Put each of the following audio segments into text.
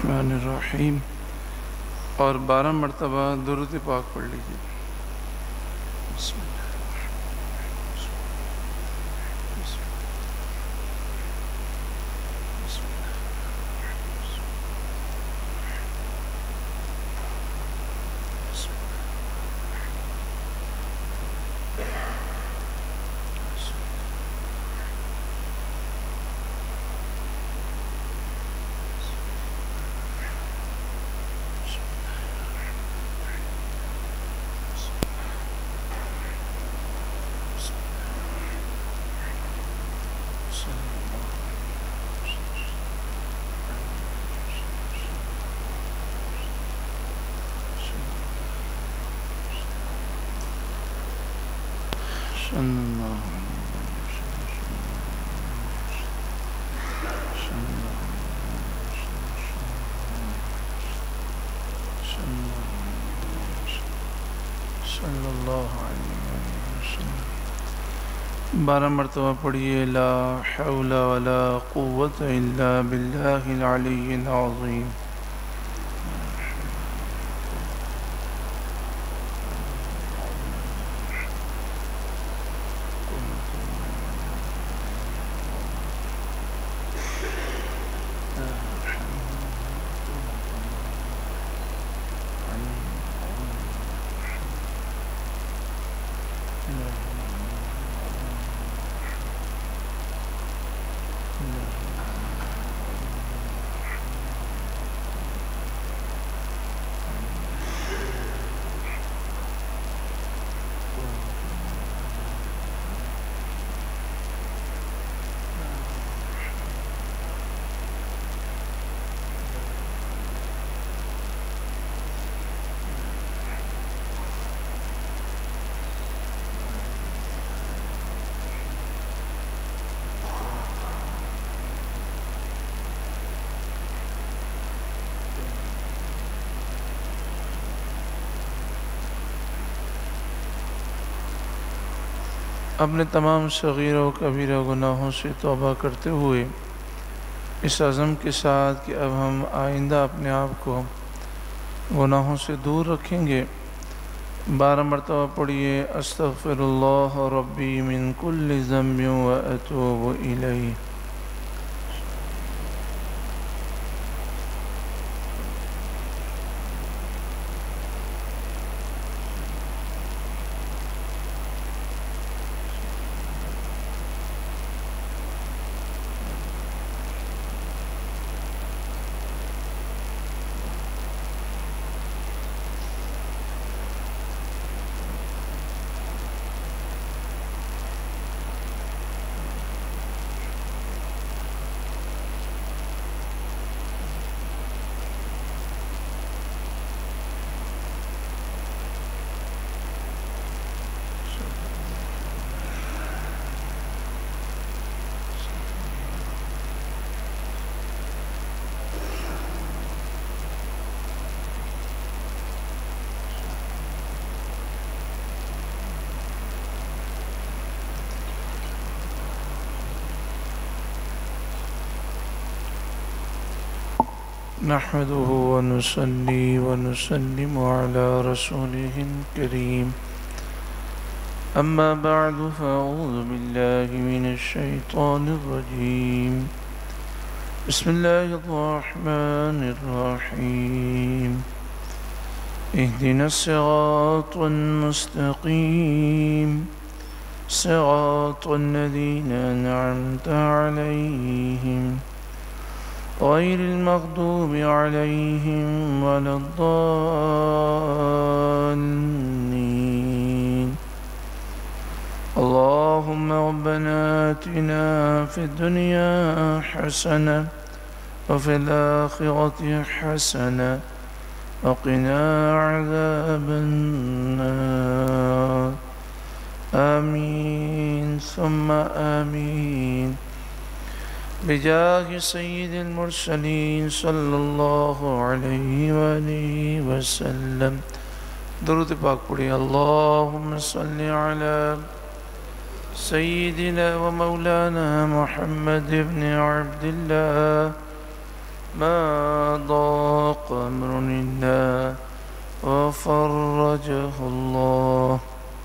الرحمن الرحیم اور 12 مرتبہ درود پاک پڑھ لیجیے۔ بسم اللہ۔ صلی اللہ علیہ وسلم 12 مرتبہ پڑھیے۔ لا حول ولا قوة الا باللہ العلی العظیم۔ اپنے تمام صغیر و کبیرہ گناہوں سے توبہ کرتے ہوئے اس عزم کے ساتھ کہ اب ہم آئندہ اپنے آپ کو گناہوں سے دور رکھیں گے، 12 مرتبہ پڑھیے۔ استغفر اللہ ربی من کل ذنب و اتوب الیہ۔ نحمده ونصلي ونسلم على رسوله الكريم، أما بعد فأعوذ بالله من الشيطان الرجيم، بسم الله الرحمن الرحيم، اهدنا الصراط المستقيم صراط الذين أنعمت عليهم غير المغضوب عليهم ولا الضالين، اللهم ربنا آتنا في الدنيا حسنة وفي الآخرة حسنة وقنا عذاب النار، آمين ثم آمين، بجاه سید المرسلین صلی اللہ علیہ وآلہ وسلم۔ درود پاک پڑھیں۔ اللہم صلی علی سیدنا و مولانا محمد بن عبد اللہ ما ضاق أمر إلا وفرجه الله.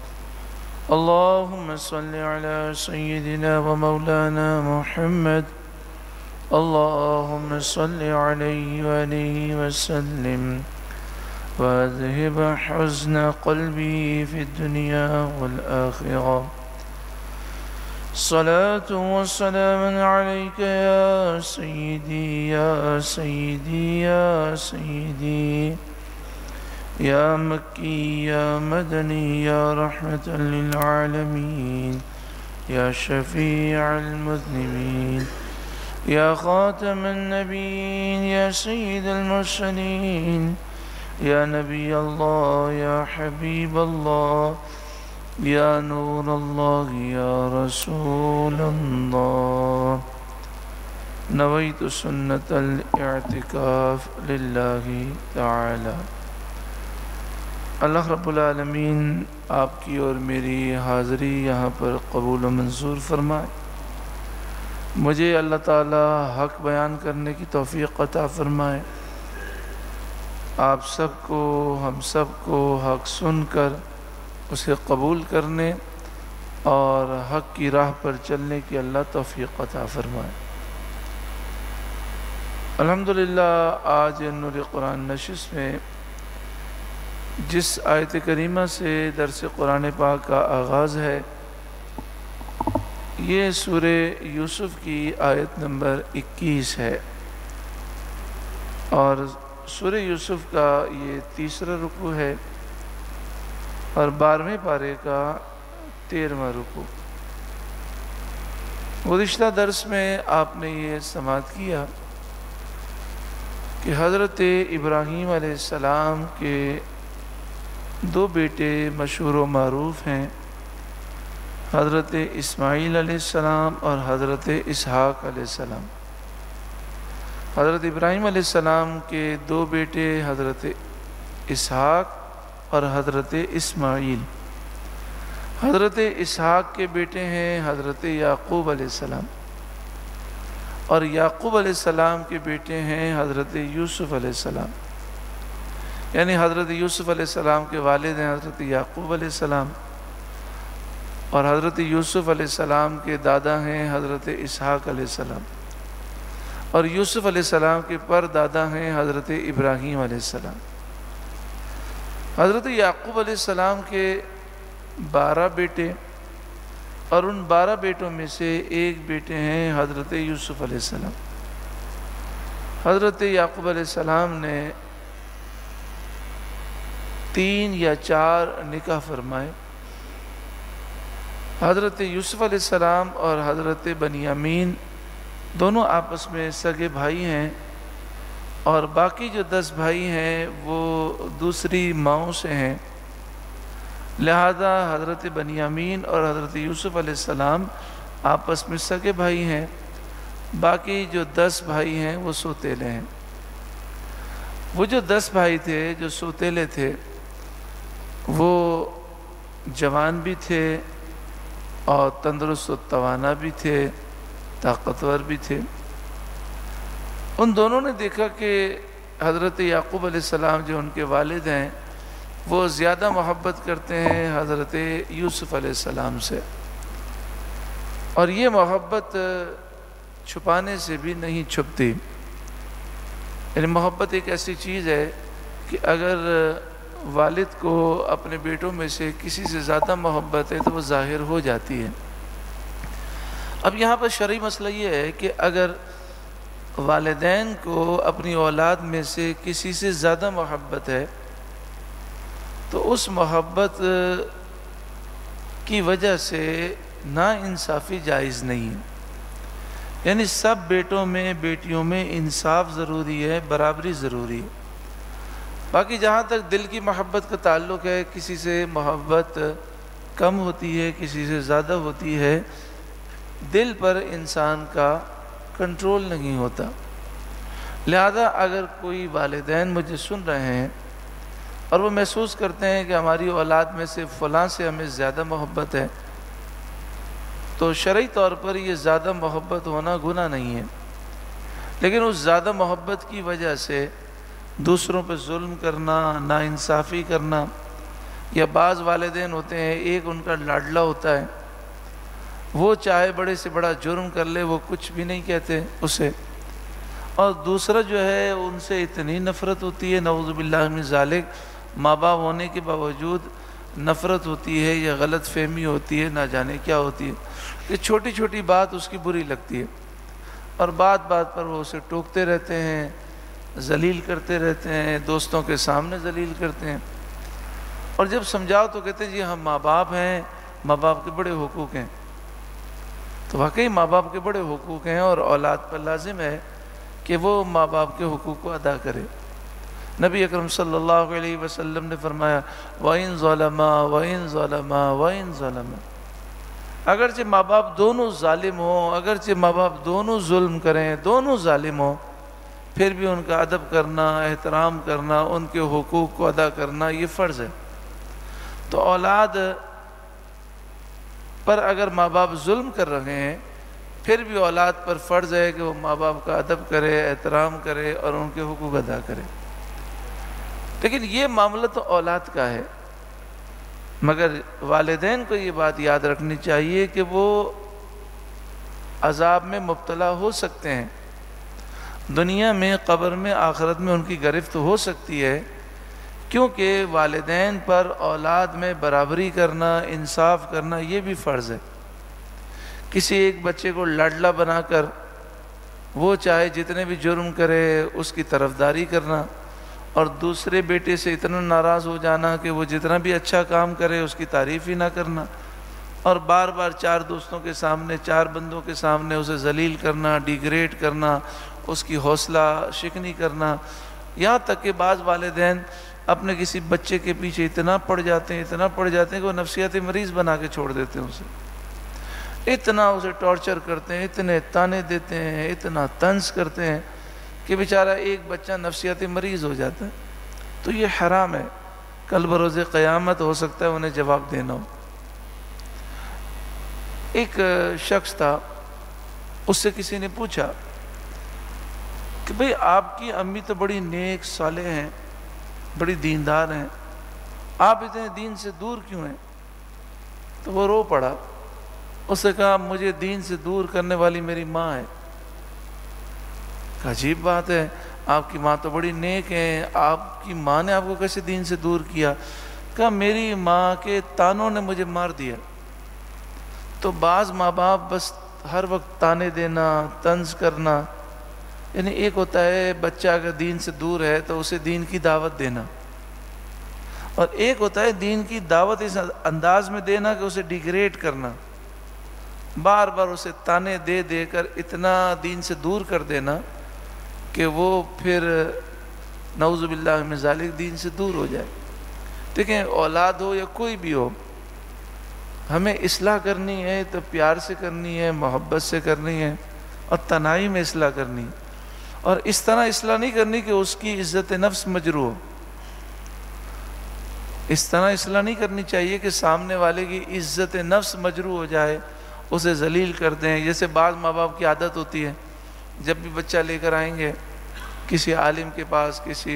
اللهم صل على سيدنا ومولانا محمد. اللهم صل عليه وآله وسلم وأذهب حزن قلبي في الدنيا والآخرة. صلاة وسلام عليك يا سيدي يا سيدي يا سيدي يا مكي يا مدني يا رحمة للعالمين يا شفيع المذنبين يا خاتم النبيين يا سيد المرسلين يا نبي الله يا حبيب الله يا نور الله يا رسول الله. نويت سنة الاعتكاف لله تعالى. اللہ رب العالمین آپ کی اور میری حاضری یہاں پر قبول و منظور فرمائے. مجھے اللہ تعالی حق بیان کرنے کی توفیق عطا فرمائے. آپ سب کو ہم سب کو حق سن کر اسے قبول کرنے اور حق کی راہ پر چلنے کی اللہ توفیق عطا فرمائے. الحمدللہ آج نور قرآن نشست میں جس آیت کریمہ سے درس قرآن پاک کا آغاز ہے یہ سورہ یوسف کی آیت نمبر 21 ہے اور سورہ یوسف کا یہ تیسرا رکوع ہے اور 12ویں پارے کا 13واں رکوع. گزشتہ درس میں آپ نے یہ سماعت کیا کہ حضرت ابراہیم علیہ السلام کے دو بیٹے مشہور و معروف ہیں، حضرت اسماعیل علیہ السلام اور حضرت اسحاق علیہ السلام. حضرت ابراہیم علیہ السلام کے دو بیٹے حضرت اسحاق اور حضرت اسماعیل. حضرت اسحاق کے بیٹے ہیں حضرت یعقوب علیہ السلام اور یعقوب علیہ السلام کے بیٹے ہیں حضرت یوسف علیہ السلام. یعنی حضرت یوسف علیہ السلام کے والد ہیں حضرت یعقوب علیہ السلام اور حضرت یوسف علیہ السلام کے دادا ہیں حضرت اسحاق علیہ السلام اور یوسف علیہ السلام کے پر دادا ہیں حضرت ابراہیم علیہ السلام. حضرت یعقوب علیہ السلام کے 12 بیٹے اور ان 12 بیٹوں میں سے ایک بیٹے ہیں حضرت یوسف علیہ السلام. حضرت یعقوب علیہ السلام نے 3 یا 4 نکاح فرمائے. حضرت یوسف علیہ السلام اور حضرت بنیامین دونوں آپس میں سگے بھائی ہیں اور باقی جو 10 بھائی ہیں وہ دوسری ماؤں سے ہیں. لہذا حضرت بنیامین اور حضرت یوسف علیہ السلام آپس میں سگے بھائی ہیں. باقی جو 10 بھائی ہیں وہ سوتیلے ہیں. وہ جو 10 بھائی تھے جو سوتیلے تھے وہ جوان بھی تھے اور تندرست و توانا بھی تھے، طاقتور بھی تھے. ان دونوں نے دیکھا کہ حضرت یعقوب علیہ السلام جو ان کے والد ہیں وہ زیادہ محبت کرتے ہیں حضرت یوسف علیہ السلام سے اور یہ محبت چھپانے سے بھی نہیں چھپتی. یعنی محبت ایک ایسی چیز ہے کہ اگر والد کو اپنے بیٹوں میں سے کسی سے زیادہ محبت ہے تو وہ ظاہر ہو جاتی ہے. اب یہاں پر شرعی مسئلہ یہ ہے کہ اگر والدین کو اپنی اولاد میں سے کسی سے زیادہ محبت ہے تو اس محبت کی وجہ سے ناانصافی جائز نہیں ہے. یعنی سب بیٹوں میں بیٹیوں میں انصاف ضروری ہے، برابری ضروری ہے. باقی جہاں تک دل کی محبت کا تعلق ہے، کسی سے محبت کم ہوتی ہے کسی سے زیادہ ہوتی ہے، دل پر انسان کا کنٹرول نہیں ہوتا. لہذا اگر کوئی والدین مجھے سن رہے ہیں اور وہ محسوس کرتے ہیں کہ ہماری اولاد میں سے فلاں سے ہمیں زیادہ محبت ہے تو شرعی طور پر یہ زیادہ محبت ہونا گناہ نہیں ہے، لیکن اس زیادہ محبت کی وجہ سے دوسروں پہ ظلم کرنا، ناانصافی کرنا، یا بعض والدین ہوتے ہیں ایک ان کا لاڈلا ہوتا ہے، وہ چاہے بڑے سے بڑا جرم کر لے وہ کچھ بھی نہیں کہتے اسے، اور دوسرا جو ہے ان سے اتنی نفرت ہوتی ہے، نعوذ باللہ من ذالک، ماں باپ ہونے کے باوجود نفرت ہوتی ہے یا غلط فہمی ہوتی ہے، نہ جانے کیا ہوتی ہے، کہ چھوٹی چھوٹی بات اس کی بری لگتی ہے، اور بات بات پر وہ اسے ٹوکتے رہتے ہیں، ذلیل کرتے رہتے ہیں، دوستوں کے سامنے ذلیل کرتے ہیں، اور جب سمجھاؤ تو کہتے ہیں جی ہم ماں باپ ہیں، ماں باپ کے بڑے حقوق ہیں۔ تو واقعی ماں باپ کے بڑے حقوق ہیں، اور اولاد پر لازم ہے کہ وہ ماں باپ کے حقوق کو ادا کرے۔ نبی اکرم صلی اللہ علیہ وسلم نے فرمایا وَإِن ظَلَمَا وَإِن ظَلَمَا وَإِن ظَلَمَا، اگرچہ ماں باپ دونوں ظالم ہوں، اگرچہ ماں باپ دونوں ظلم کریں، دونوں ظالم ہوں، پھر بھی ان کا ادب کرنا، احترام کرنا، ان کے حقوق کو ادا کرنا یہ فرض ہے۔ تو اولاد پر اگر ماں باپ ظلم کر رہے ہیں، پھر بھی اولاد پر فرض ہے کہ وہ ماں باپ کا ادب کرے، احترام کرے اور ان کے حقوق ادا کرے۔ لیکن یہ معاملہ تو اولاد کا ہے، مگر والدین کو یہ بات یاد رکھنی چاہیے کہ وہ عذاب میں مبتلا ہو سکتے ہیں، دنیا میں، قبر میں، آخرت میں ان کی گرفت ہو سکتی ہے، کیونکہ والدین پر اولاد میں برابری کرنا، انصاف کرنا یہ بھی فرض ہے۔ کسی ایک بچے کو لاڈلا بنا کر وہ چاہے جتنے بھی جرم کرے اس کی طرفداری کرنا، اور دوسرے بیٹے سے اتنا ناراض ہو جانا کہ وہ جتنا بھی اچھا کام کرے اس کی تعریف ہی نہ کرنا، اور بار بار چار دوستوں کے سامنے، چار بندوں کے سامنے اسے ذلیل کرنا، ڈیگریڈ کرنا، اس کی حوصلہ شکنی کرنا، یہاں تک کہ بعض والدین اپنے کسی بچے کے پیچھے اتنا پڑ جاتے ہیں کہ وہ نفسیاتی مریض بنا کے چھوڑ دیتے ہیں اسے، اتنا اسے ٹارچر کرتے ہیں، اتنے تانے دیتے ہیں، اتنا طنز کرتے ہیں کہ بیچارہ ایک بچہ نفسیاتی مریض ہو جاتا ہے۔ تو یہ حرام ہے، کل بروز قیامت ہو سکتا ہے انہیں جواب دینا ہو۔ ایک شخص تھا، اس سے کسی نے پوچھا کہ بھئی آپ کی امی تو بڑی نیک صالح ہیں، بڑی دیندار ہیں، آپ اتنے دین سے دور کیوں ہیں؟ تو وہ رو پڑا، اس نے کہا مجھے دین سے دور کرنے والی میری ماں ہے۔ عجیب بات ہے، آپ کی ماں تو بڑی نیک ہیں، آپ کی ماں نے آپ کو کیسے دین سے دور کیا؟ کہا میری ماں کے تانوں نے مجھے مار دیا۔ تو بعض ماں باپ بس ہر وقت تانے دینا، طنز کرنا، یعنی ایک ہوتا ہے بچہ اگر دین سے دور ہے تو اسے دین کی دعوت دینا، اور ایک ہوتا ہے دین کی دعوت اس انداز میں دینا کہ اسے ڈیگریڈ کرنا، بار بار اسے تانے دے دے کر اتنا دین سے دور کر دینا کہ وہ پھر نعوذ باللہ من ذالک دین سے دور ہو جائے۔ دیکھیں اولاد ہو یا کوئی بھی ہو، ہمیں اصلاح کرنی ہے تو پیار سے کرنی ہے، محبت سے کرنی ہے، اور تنہائی میں اصلاح کرنی ہے، اور اس طرح اصلاح نہیں کرنی کہ اس کی عزت نفس مجروح ہو۔ اس طرح اصلاح نہیں کرنی چاہیے کہ سامنے والے کی عزت نفس مجروح ہو جائے، اسے ذلیل کر دیں۔ جیسے بعض ماں باپ کی عادت ہوتی ہے، جب بھی بچہ لے کر آئیں گے کسی عالم کے پاس، کسی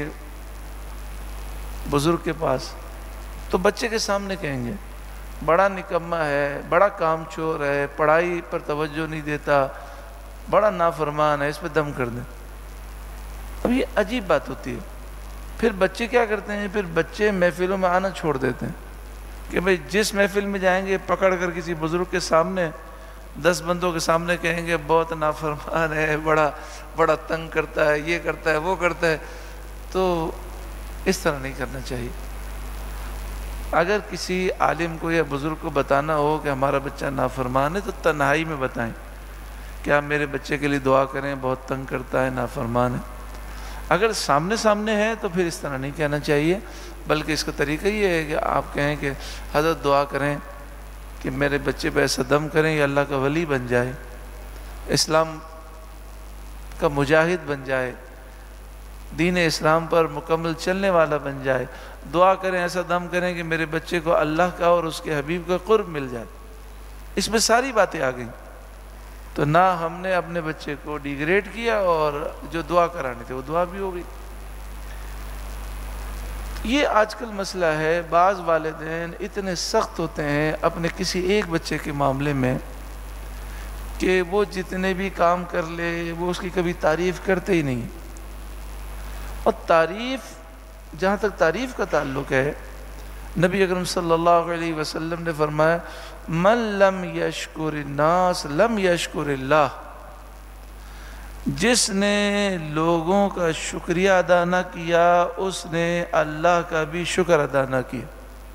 بزرگ کے پاس، تو بچے کے سامنے کہیں گے بڑا نکمہ ہے، بڑا کام چور ہے، پڑھائی پر توجہ نہیں دیتا، بڑا نافرمان ہے، اس پہ دم کر دیں۔ اب یہ عجیب بات ہوتی ہے۔ پھر بچے کیا کرتے ہیں؟ پھر بچے محفلوں میں آنا چھوڑ دیتے ہیں کہ بھئی جس محفل میں جائیں گے پکڑ کر کسی بزرگ کے سامنے 10 بندوں کے سامنے کہیں گے بہت نافرمان ہے، بڑا تنگ کرتا ہے، یہ کرتا ہے، وہ کرتا ہے۔ تو اس طرح نہیں کرنا چاہیے۔ اگر کسی عالم کو یا بزرگ کو بتانا ہو کہ ہمارا بچہ نافرمان ہے تو تنہائی میں بتائیں کہ آپ میرے بچے کے لیے دعا کریں، بہت تنگ کرتا ہے، نافرمان ہے۔ اگر سامنے ہے تو پھر اس طرح نہیں کہنا چاہیے، بلکہ اس کا طریقہ یہ ہے کہ آپ کہیں کہ حضرت دعا کریں کہ میرے بچے پہ ایسا دم کریں یا اللہ کا ولی بن جائے، اسلام کا مجاہد بن جائے، دین اسلام پر مکمل چلنے والا بن جائے۔ دعا کریں، ایسا دم کریں کہ میرے بچے کو اللہ کا اور اس کے حبیب کا قرب مل جائے۔ اس میں ساری باتیں آ گئیں۔ تو نہ ہم نے اپنے بچے کو ڈیگریڈ کیا، اور جو دعا کرانی تھی وہ دعا بھی ہو گئی۔ یہ آج کل مسئلہ ہے، بعض والدین اتنے سخت ہوتے ہیں اپنے کسی ایک بچے کے معاملے میں کہ وہ جتنے بھی کام کر لے وہ اس کی کبھی تعریف کرتے ہی نہیں. اور تعریف، جہاں تک تعریف کا تعلق ہے، نبی اکرم صلی اللہ علیہ وسلم نے فرمایا من لم یشکر الناس لم یشکر اللہ. جس نے لوگوں کا شکریہ ادا نہ کیا اس نے اللہ کا بھی شکر ادا نہ کیا.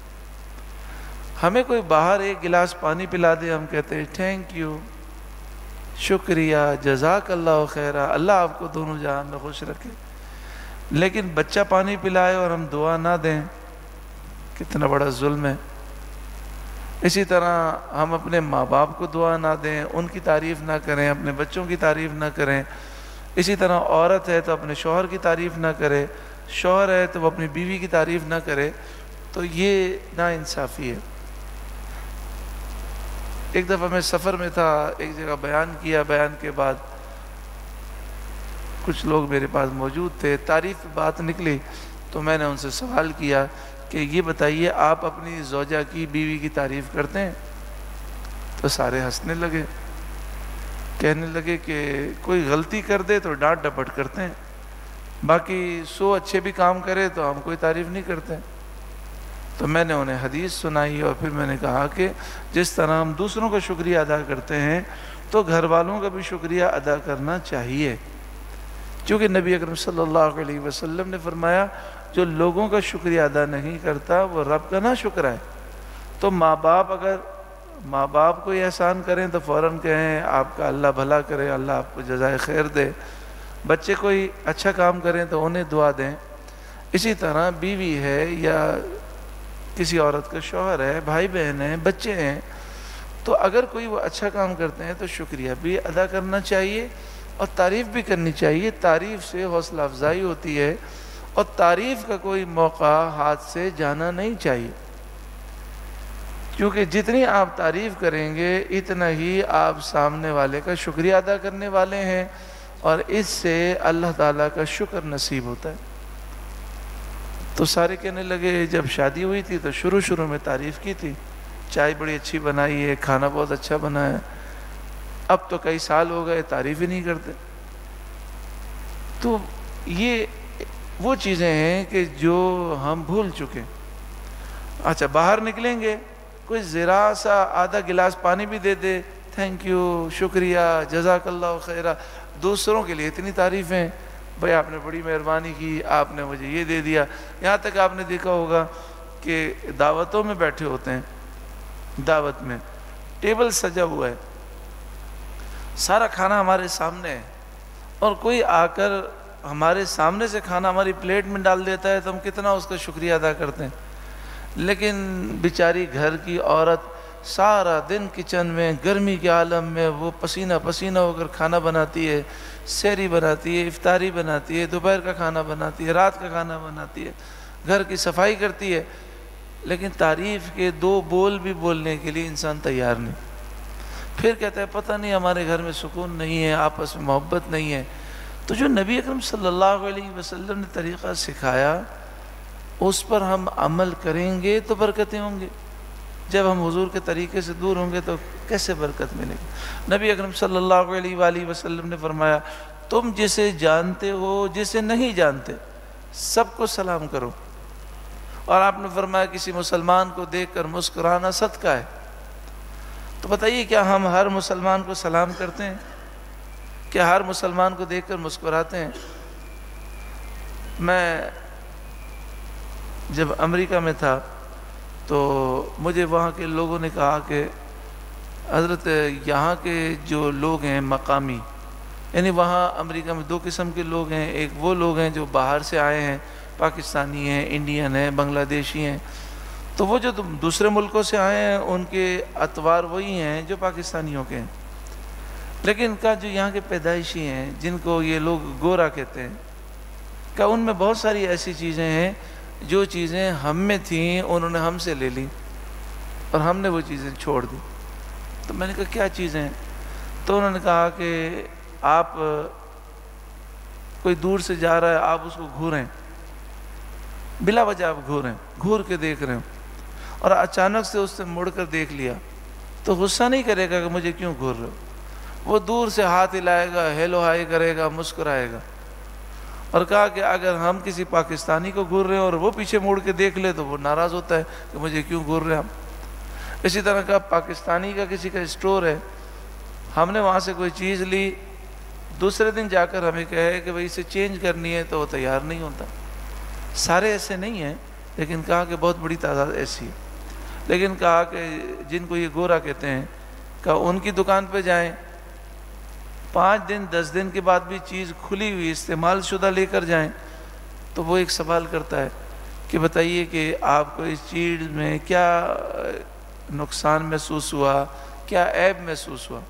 ہمیں کوئی باہر ایک گلاس پانی پلا دے، ہم کہتے ہیں تھینک یو، شکریہ، جزاک اللہ خیرہ، اللہ آپ کو دونوں جہان میں خوش رکھے. لیکن بچہ پانی پلائے اور ہم دعا نہ دیں، کتنا بڑا ظلم ہے. اسی طرح ہم اپنے ماں باپ کو دعا نہ دیں، ان کی تعریف نہ کریں، اپنے بچوں کی تعریف نہ کریں. اسی طرح عورت ہے تو اپنے شوہر کی تعریف نہ کرے، شوہر ہے تو وہ اپنی بیوی کی تعریف نہ کرے. تو یہ ناانصافی ہے. ایک دفعہ میں سفر میں تھا، ایک جگہ بیان کیا، بیان کے بعد کچھ لوگ میرے پاس موجود تھے، تعریف بات نکلی تو میں نے ان سے سوال کیا کہ یہ بتائیے آپ اپنی زوجہ کی، بیوی کی تعریف کرتے ہیں؟ تو سارے ہنسنے لگے، کہنے لگے کہ کوئی غلطی کر دے تو ڈانٹ ڈپٹ کرتے ہیں، باقی 100 اچھے بھی کام کرے تو ہم کوئی تعریف نہیں کرتے. تو میں نے انہیں حدیث سنائی اور پھر میں نے کہا کہ جس طرح ہم دوسروں کا شکریہ ادا کرتے ہیں تو گھر والوں کا بھی شکریہ ادا کرنا چاہیے، کیونکہ نبی اکرم صلی اللہ علیہ وسلم نے فرمایا جو لوگوں کا شکریہ ادا نہیں کرتا وہ رب کا نہ شکر ہے. تو ماں باپ اگر ماں باپ کو احسان کریں تو فوراً کہیں آپ کا اللہ بھلا کرے، اللہ آپ کو جزائے خیر دے. بچے کوئی اچھا کام کریں تو انہیں دعا دیں. اسی طرح بیوی ہے یا کسی عورت کا شوہر ہے، بھائی بہن ہیں، بچے ہیں، تو اگر کوئی وہ اچھا کام کرتے ہیں تو شکریہ بھی ادا کرنا چاہیے اور تعریف بھی کرنی چاہیے. تعریف سے حوصلہ افزائی ہوتی ہے اور تعریف کا کوئی موقع ہاتھ سے جانا نہیں چاہیے، کیونکہ جتنی آپ تعریف کریں گے اتنا ہی آپ سامنے والے کا شکریہ ادا کرنے والے ہیں اور اس سے اللہ تعالیٰ کا شکر نصیب ہوتا ہے. تو سارے کہنے لگے جب شادی ہوئی تھی تو شروع میں تعریف کی تھی، چائے بڑی اچھی بنائی ہے، کھانا بہت اچھا بنا ہے، اب تو کئی سال ہو گئے تعریف ہی نہیں کرتے. تو یہ وہ چیزیں ہیں کہ جو ہم بھول چکے. اچھا باہر نکلیں گے کوئی ذرا سا آدھا گلاس پانی بھی دے دے، تھینک یو، شکریہ، جزاک اللہ خیرہ. دوسروں کے لیے اتنی تعریفیں، بھائی آپ نے بڑی مہربانی کی، آپ نے مجھے یہ دے دیا. یہاں تک آپ نے دیکھا ہوگا کہ دعوتوں میں بیٹھے ہوتے ہیں، دعوت میں ٹیبل سجا ہوا ہے، سارا کھانا ہمارے سامنے ہے اور کوئی آ کر ہمارے سامنے سے کھانا ہماری پلیٹ میں ڈال دیتا ہے تو ہم کتنا اس کا شکریہ ادا کرتے ہیں. لیکن بیچاری گھر کی عورت سارا دن کچن میں گرمی کے عالم میں وہ پسینہ پسینہ ہو کر کھانا بناتی ہے، سحری بناتی ہے، افطاری بناتی ہے، دوپہر کا کھانا بناتی ہے، رات کا کھانا بناتی ہے، گھر کی صفائی کرتی ہے، لیکن تعریف کے 2 بول بھی بولنے کے لیے انسان تیار نہیں. پھر کہتا ہے پتہ نہیں ہمارے گھر میں سکون نہیں ہے، آپس میں محبت نہیں ہے. تو جو نبی اکرم صلی اللہ علیہ وسلم نے طریقہ سکھایا اس پر ہم عمل کریں گے تو برکتیں ہوں گے. جب ہم حضور کے طریقے سے دور ہوں گے تو کیسے برکت ملے گی؟ نبی اکرم صلی اللہ علیہ وآلہ وسلم نے فرمایا تم جسے جانتے ہو جسے نہیں جانتے سب کو سلام کرو. اور آپ نے فرمایا کسی مسلمان کو دیکھ کر مسکرانا صدقہ ہے. تو بتائیے کیا ہم ہر مسلمان کو سلام کرتے ہیں؟ کیا ہر مسلمان کو دیکھ کر مسکراتے ہیں؟ میں جب امریکہ میں تھا تو مجھے وہاں کے لوگوں نے کہا کہ حضرت یہاں کے جو لوگ ہیں مقامی، یعنی وہاں امریکہ میں 2 قسم کے لوگ ہیں. ایک وہ لوگ ہیں جو باہر سے آئے ہیں، پاکستانی ہیں، انڈین ہیں، بنگلہ دیشی ہیں. تو وہ جو دوسرے ملکوں سے آئے ہیں ان کے اطوار وہی ہیں جو پاکستانیوں کے ہیں، لیکن ان کا جو یہاں کے پیدائشی ہیں جن کو یہ لوگ گورا کہتے ہیں، کہ ان میں بہت ساری ایسی چیزیں ہیں جو چیزیں ہم میں تھیں انہوں نے ہم سے لے لی اور ہم نے وہ چیزیں چھوڑ دی. تو میں نے کہا کیا چیزیں ہیں؟ تو انہوں نے کہا کہ آپ کوئی دور سے جا رہا ہے، آپ اس کو گھوریں، بلا وجہ آپ گھور کے دیکھ رہے ہیں، اور اچانک سے اس نے مڑ کر دیکھ لیا تو غصہ نہیں کرے گا کہ مجھے کیوں گھور رہے ہو، وہ دور سے ہاتھ ہلائے گا، ہیلو ہائی کرے گا، مسکرائے گا۔ اور کہا کہ اگر ہم کسی پاکستانی کو گھور رہے ہیں اور وہ پیچھے موڑ کے دیکھ لے تو وہ ناراض ہوتا ہے کہ مجھے کیوں گھور رہے ہیں ہم۔ اسی طرح کا پاکستانی کا کسی کا اسٹور ہے، ہم نے وہاں سے کوئی چیز لی، دوسرے دن جا کر ہمیں کہے کہ بھئی اسے چینج کرنی ہے تو وہ تیار نہیں ہوتا۔ سارے ایسے نہیں ہیں، لیکن کہا کہ بہت بڑی تعداد ایسی ہے۔ لیکن کہا کہ جن کو یہ گورا کہتے ہیں، کہا ان کی دکان پہ جائیں، 5 دن 10 دن کے بعد بھی چیز کھلی ہوئی استعمال شدہ لے کر جائیں تو وہ ایک سوال کرتا ہے کہ بتائیے کہ آپ کو اس چیز میں کیا نقصان محسوس ہوا، کیا عیب محسوس ہوا،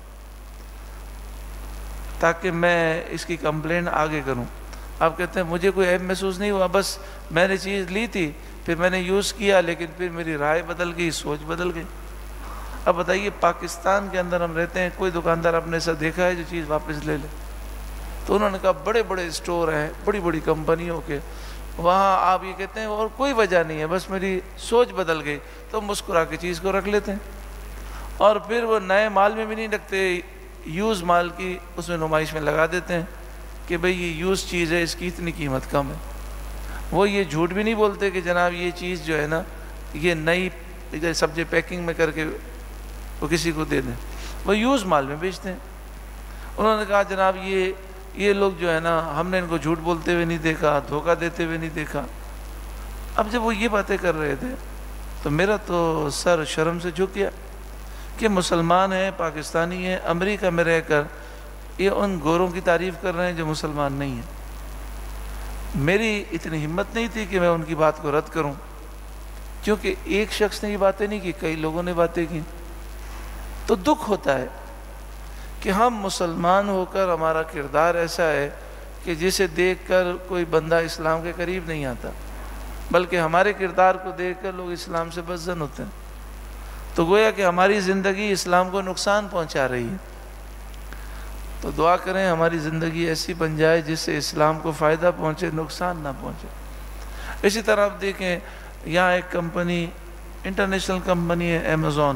تاکہ میں اس کی کمپلین آگے کروں۔ آپ کہتے ہیں مجھے کوئی عیب محسوس نہیں ہوا، بس میں نے چیز لی تھی، پھر میں نے یوز کیا، لیکن پھر میری رائے بدل گئی، سوچ بدل گئی۔ اب بتائیے پاکستان کے اندر ہم رہتے ہیں، کوئی دکاندار آپ نے ایسا دیکھا ہے جو چیز واپس لے لے؟ تو انہوں نے کہا بڑے بڑے اسٹور ہیں، بڑی بڑی کمپنیوں کے، وہاں آپ یہ کہتے ہیں اور کوئی وجہ نہیں ہے، بس میری سوچ بدل گئی، تو مسکرا کے چیز کو رکھ لیتے ہیں، اور پھر وہ نئے مال میں بھی نہیں رکھتے، یوز مال کی اس میں نمائش میں لگا دیتے ہیں کہ بھئی یہ یوز چیز ہے، اس کی اتنی قیمت کم ہے۔ وہ یہ جھوٹ بھی نہیں بولتے کہ جناب یہ چیز جو ہے نا یہ نئی سبزی پیکنگ میں کر کے وہ کسی کو دے دیں، وہ یوز مال میں بیچتے ہیں۔ انہوں نے کہا جناب یہ لوگ جو ہے نا ہم نے ان کو جھوٹ بولتے ہوئے نہیں دیکھا، دھوکہ دیتے ہوئے نہیں دیکھا۔ اب جب وہ یہ باتیں کر رہے تھے تو میرا تو سر شرم سے جھک گیا کہ مسلمان ہیں، پاکستانی ہیں، امریکہ میں رہ کر یہ ان گوروں کی تعریف کر رہے ہیں جو مسلمان نہیں ہیں۔ میری اتنی ہمت نہیں تھی کہ میں ان کی بات کو رد کروں، کیونکہ ایک شخص نے یہ باتیں نہیں کی، کئی لوگوں نے باتیں کی۔ تو دکھ ہوتا ہے کہ ہم مسلمان ہو کر ہمارا کردار ایسا ہے کہ جسے دیکھ کر کوئی بندہ اسلام کے قریب نہیں آتا، بلکہ ہمارے کردار کو دیکھ کر لوگ اسلام سے بدظن ہوتے ہیں۔ تو گویا کہ ہماری زندگی اسلام کو نقصان پہنچا رہی ہے۔ تو دعا کریں ہماری زندگی ایسی بن جائے جس سے اسلام کو فائدہ پہنچے، نقصان نہ پہنچے۔ اسی طرح آپ دیکھیں یہاں ایک کمپنی، انٹرنیشنل کمپنی ہے ایمیزون،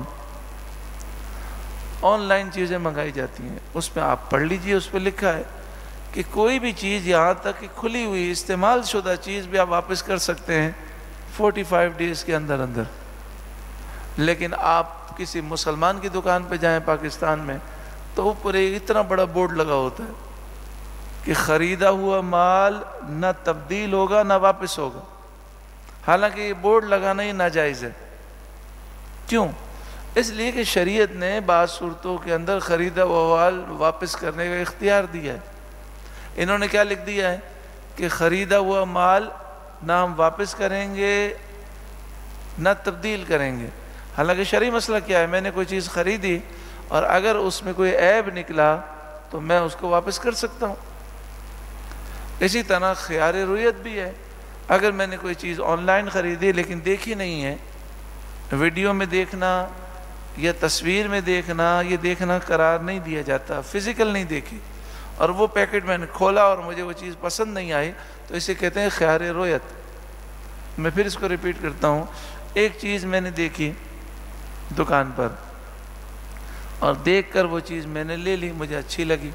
آن لائن چیزیں منگائی جاتی ہیں، اس پہ آپ پڑھ لیجئے، اس پہ لکھا ہے کہ کوئی بھی چیز یہاں تک کہ کھلی ہوئی استعمال شدہ چیز بھی آپ واپس کر سکتے ہیں 45 ڈیز کے اندر اندر۔ لیکن آپ کسی مسلمان کی دکان پہ جائیں پاکستان میں تو اوپر اتنا بڑا بورڈ لگا ہوتا ہے کہ خریدا ہوا مال نہ تبدیل ہوگا نہ واپس ہوگا، حالانکہ یہ بورڈ لگانا ہی ناجائز ہے۔ کیوں؟ اس لیے کہ شریعت نے بعض صورتوں کے اندر خریدا ہوا مال واپس کرنے کا اختیار دیا ہے۔ انہوں نے کیا لکھ دیا ہے کہ خریدا ہوا مال نہ ہم واپس کریں گے نہ تبدیل کریں گے، حالانکہ شرعی مسئلہ کیا ہے، میں نے کوئی چیز خریدی اور اگر اس میں کوئی عیب نکلا تو میں اس کو واپس کر سکتا ہوں۔ اسی طرح خیار رویت بھی ہے، اگر میں نے کوئی چیز آن لائن خریدی لیکن دیکھی نہیں ہے، ویڈیو میں دیکھنا یا تصویر میں دیکھنا، یہ دیکھنا قرار نہیں دیا جاتا، فزیکل نہیں دیکھی، اور وہ پیکٹ میں نے کھولا اور مجھے وہ چیز پسند نہیں آئی تو اسے کہتے ہیں خیار رویت۔ میں پھر اس کو ریپیٹ کرتا ہوں، ایک چیز میں نے دیکھی دکان پر اور دیکھ کر وہ چیز میں نے لے لی، مجھے اچھی لگی،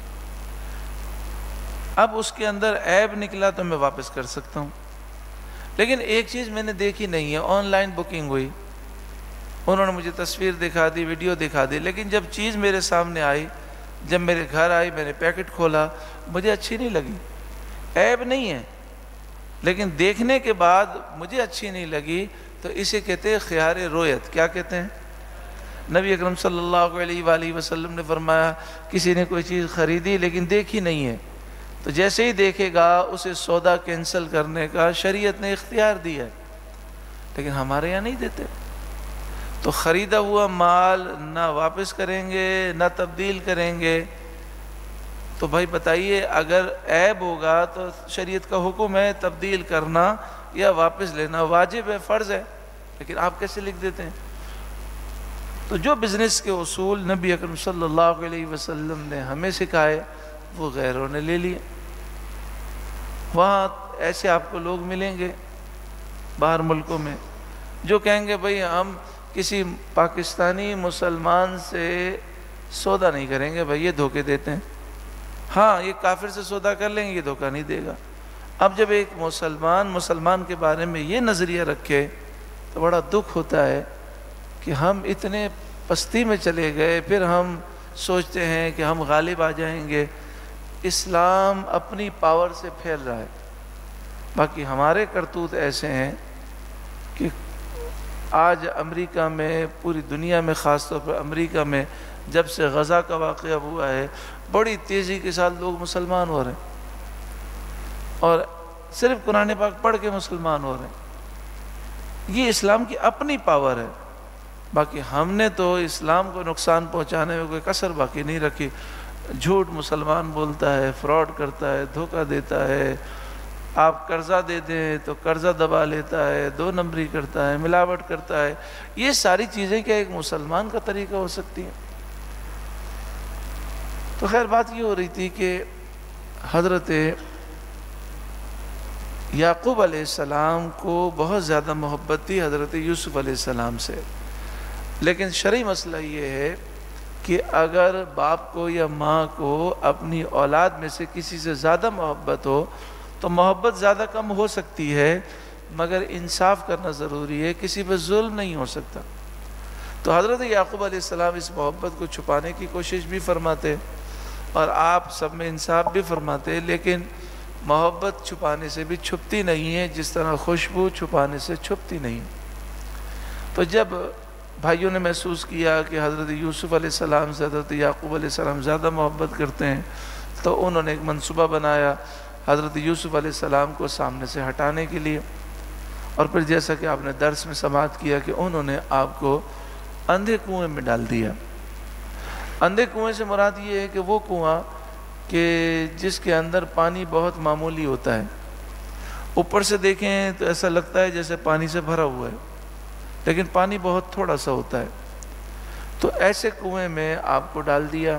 اب اس کے اندر عیب نکلا تو میں واپس کر سکتا ہوں۔ لیکن ایک چیز میں نے دیکھی نہیں ہے، آن لائن بکنگ ہوئی، انہوں نے مجھے تصویر دکھا دی، ویڈیو دکھا دی، لیکن جب چیز میرے سامنے آئی، جب میرے گھر آئی، میں نے پیکٹ کھولا، مجھے اچھی نہیں لگی، عیب نہیں ہے، لیکن دیکھنے کے بعد مجھے اچھی نہیں لگی، تو اسے کہتے ہیں خیار رویت۔ کیا کہتے ہیں؟ نبی اکرم صلی اللہ علیہ وآلہ وسلم نے فرمایا کسی نے کوئی چیز خریدی لیکن دیکھی نہیں ہے تو جیسے ہی دیکھے گا اسے سودا کینسل کرنے کا شریعت نے اختیار دیا ہے، لیکن ہمارے یہاں نہیں دیتے۔ تو خریدا ہوا مال نہ واپس کریں گے نہ تبدیل کریں گے۔ تو بھائی بتائیے، اگر عیب ہوگا تو شریعت کا حکم ہے تبدیل کرنا یا واپس لینا، واجب ہے، فرض ہے، لیکن آپ کیسے لکھ دیتے ہیں؟ تو جو بزنس کے اصول نبی اکرم صلی اللہ علیہ وسلم نے ہمیں سکھائے وہ غیروں نے لے لیے۔ وہاں ایسے آپ کو لوگ ملیں گے باہر ملکوں میں، جو کہیں گے بھئی ہم کسی پاکستانی مسلمان سے سودا نہیں کریں گے، بھئی یہ دھوکے دیتے ہیں، ہاں یہ کافر سے سودا کر لیں گے، یہ دھوکہ نہیں دے گا۔ اب جب ایک مسلمان کے بارے میں یہ نظریہ رکھے تو بڑا دکھ ہوتا ہے کہ ہم اتنے پستی میں چلے گئے، پھر ہم سوچتے ہیں کہ ہم غالب آ جائیں گے۔ اسلام اپنی پاور سے پھیل رہا ہے، باقی ہمارے کرتوت ایسے ہیں کہ آج امریکہ میں، پوری دنیا میں، خاص طور پر امریکہ میں جب سے غزہ کا واقعہ ہوا ہے، بڑی تیزی کے ساتھ لوگ مسلمان ہو رہے ہیں، اور صرف قرآن پاک پڑھ کے مسلمان ہو رہے ہیں۔ یہ اسلام کی اپنی پاور ہے، باقی ہم نے تو اسلام کو نقصان پہنچانے میں کوئی کسر باقی نہیں رکھی۔ جھوٹ مسلمان بولتا ہے، فراڈ کرتا ہے، دھوکہ دیتا ہے، آپ قرضہ دے دیں تو قرضہ دبا لیتا ہے، 2 نمبری کرتا ہے، ملاوٹ کرتا ہے۔ یہ ساری چیزیں کیا ایک مسلمان کا طریقہ ہو سکتی ہیں؟ تو خیر بات یہ ہو رہی تھی کہ حضرت یعقوب علیہ السلام کو بہت زیادہ محبت تھی حضرت یوسف علیہ السلام سے، لیکن شرعی مسئلہ یہ ہے کہ اگر باپ کو یا ماں کو اپنی اولاد میں سے کسی سے زیادہ محبت ہو تو محبت زیادہ کم ہو سکتی ہے، مگر انصاف کرنا ضروری ہے، کسی پہ ظلم نہیں ہو سکتا۔ تو حضرت یعقوب علیہ السلام اس محبت کو چھپانے کی کوشش بھی فرماتے اور آپ سب میں انصاف بھی فرماتے، لیکن محبت چھپانے سے بھی چھپتی نہیں ہے، جس طرح خوشبو چھپانے سے چھپتی نہیں۔ تو جب بھائیوں نے محسوس کیا کہ حضرت یوسف علیہ السلام سے حضرت یعقوب علیہ السلام زیادہ محبت کرتے ہیں، تو انہوں نے ایک منصوبہ بنایا حضرت یوسف علیہ السلام کو سامنے سے ہٹانے کے لیے، اور پھر جیسا کہ آپ نے درس میں سماعت کیا کہ انہوں نے آپ کو اندھے کنویں میں ڈال دیا۔ اندھے کنویں سے مراد یہ ہے کہ وہ کنواں کہ جس کے اندر پانی بہت معمولی ہوتا ہے، اوپر سے دیکھیں تو ایسا لگتا ہے جیسے پانی سے بھرا ہوا ہے، لیکن پانی بہت تھوڑا سا ہوتا ہے۔ تو ایسے کنویں میں آپ کو ڈال دیا،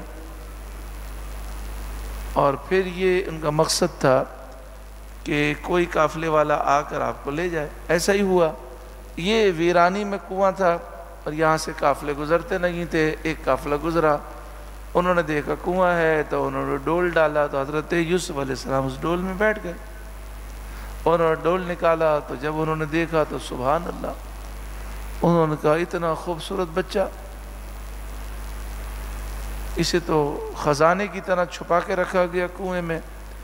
اور پھر یہ ان کا مقصد تھا کہ کوئی قافلے والا آ کر آپ کو لے جائے۔ ایسا ہی ہوا، یہ ویرانی میں کنواں تھا اور یہاں سے قافلے گزرتے نہیں تھے۔ ایک قافلہ گزرا، انہوں نے دیکھا کنواں ہے تو انہوں نے ڈول ڈالا، تو حضرت یوسف علیہ السلام اس ڈول میں بیٹھ گئے، انہوں نے ڈول نکالا تو جب انہوں نے دیکھا تو سبحان اللہ، انہوں نے کہا اتنا خوبصورت بچہ، اسے تو خزانے کی طرح چھپا کے رکھا گیا کنویں میں۔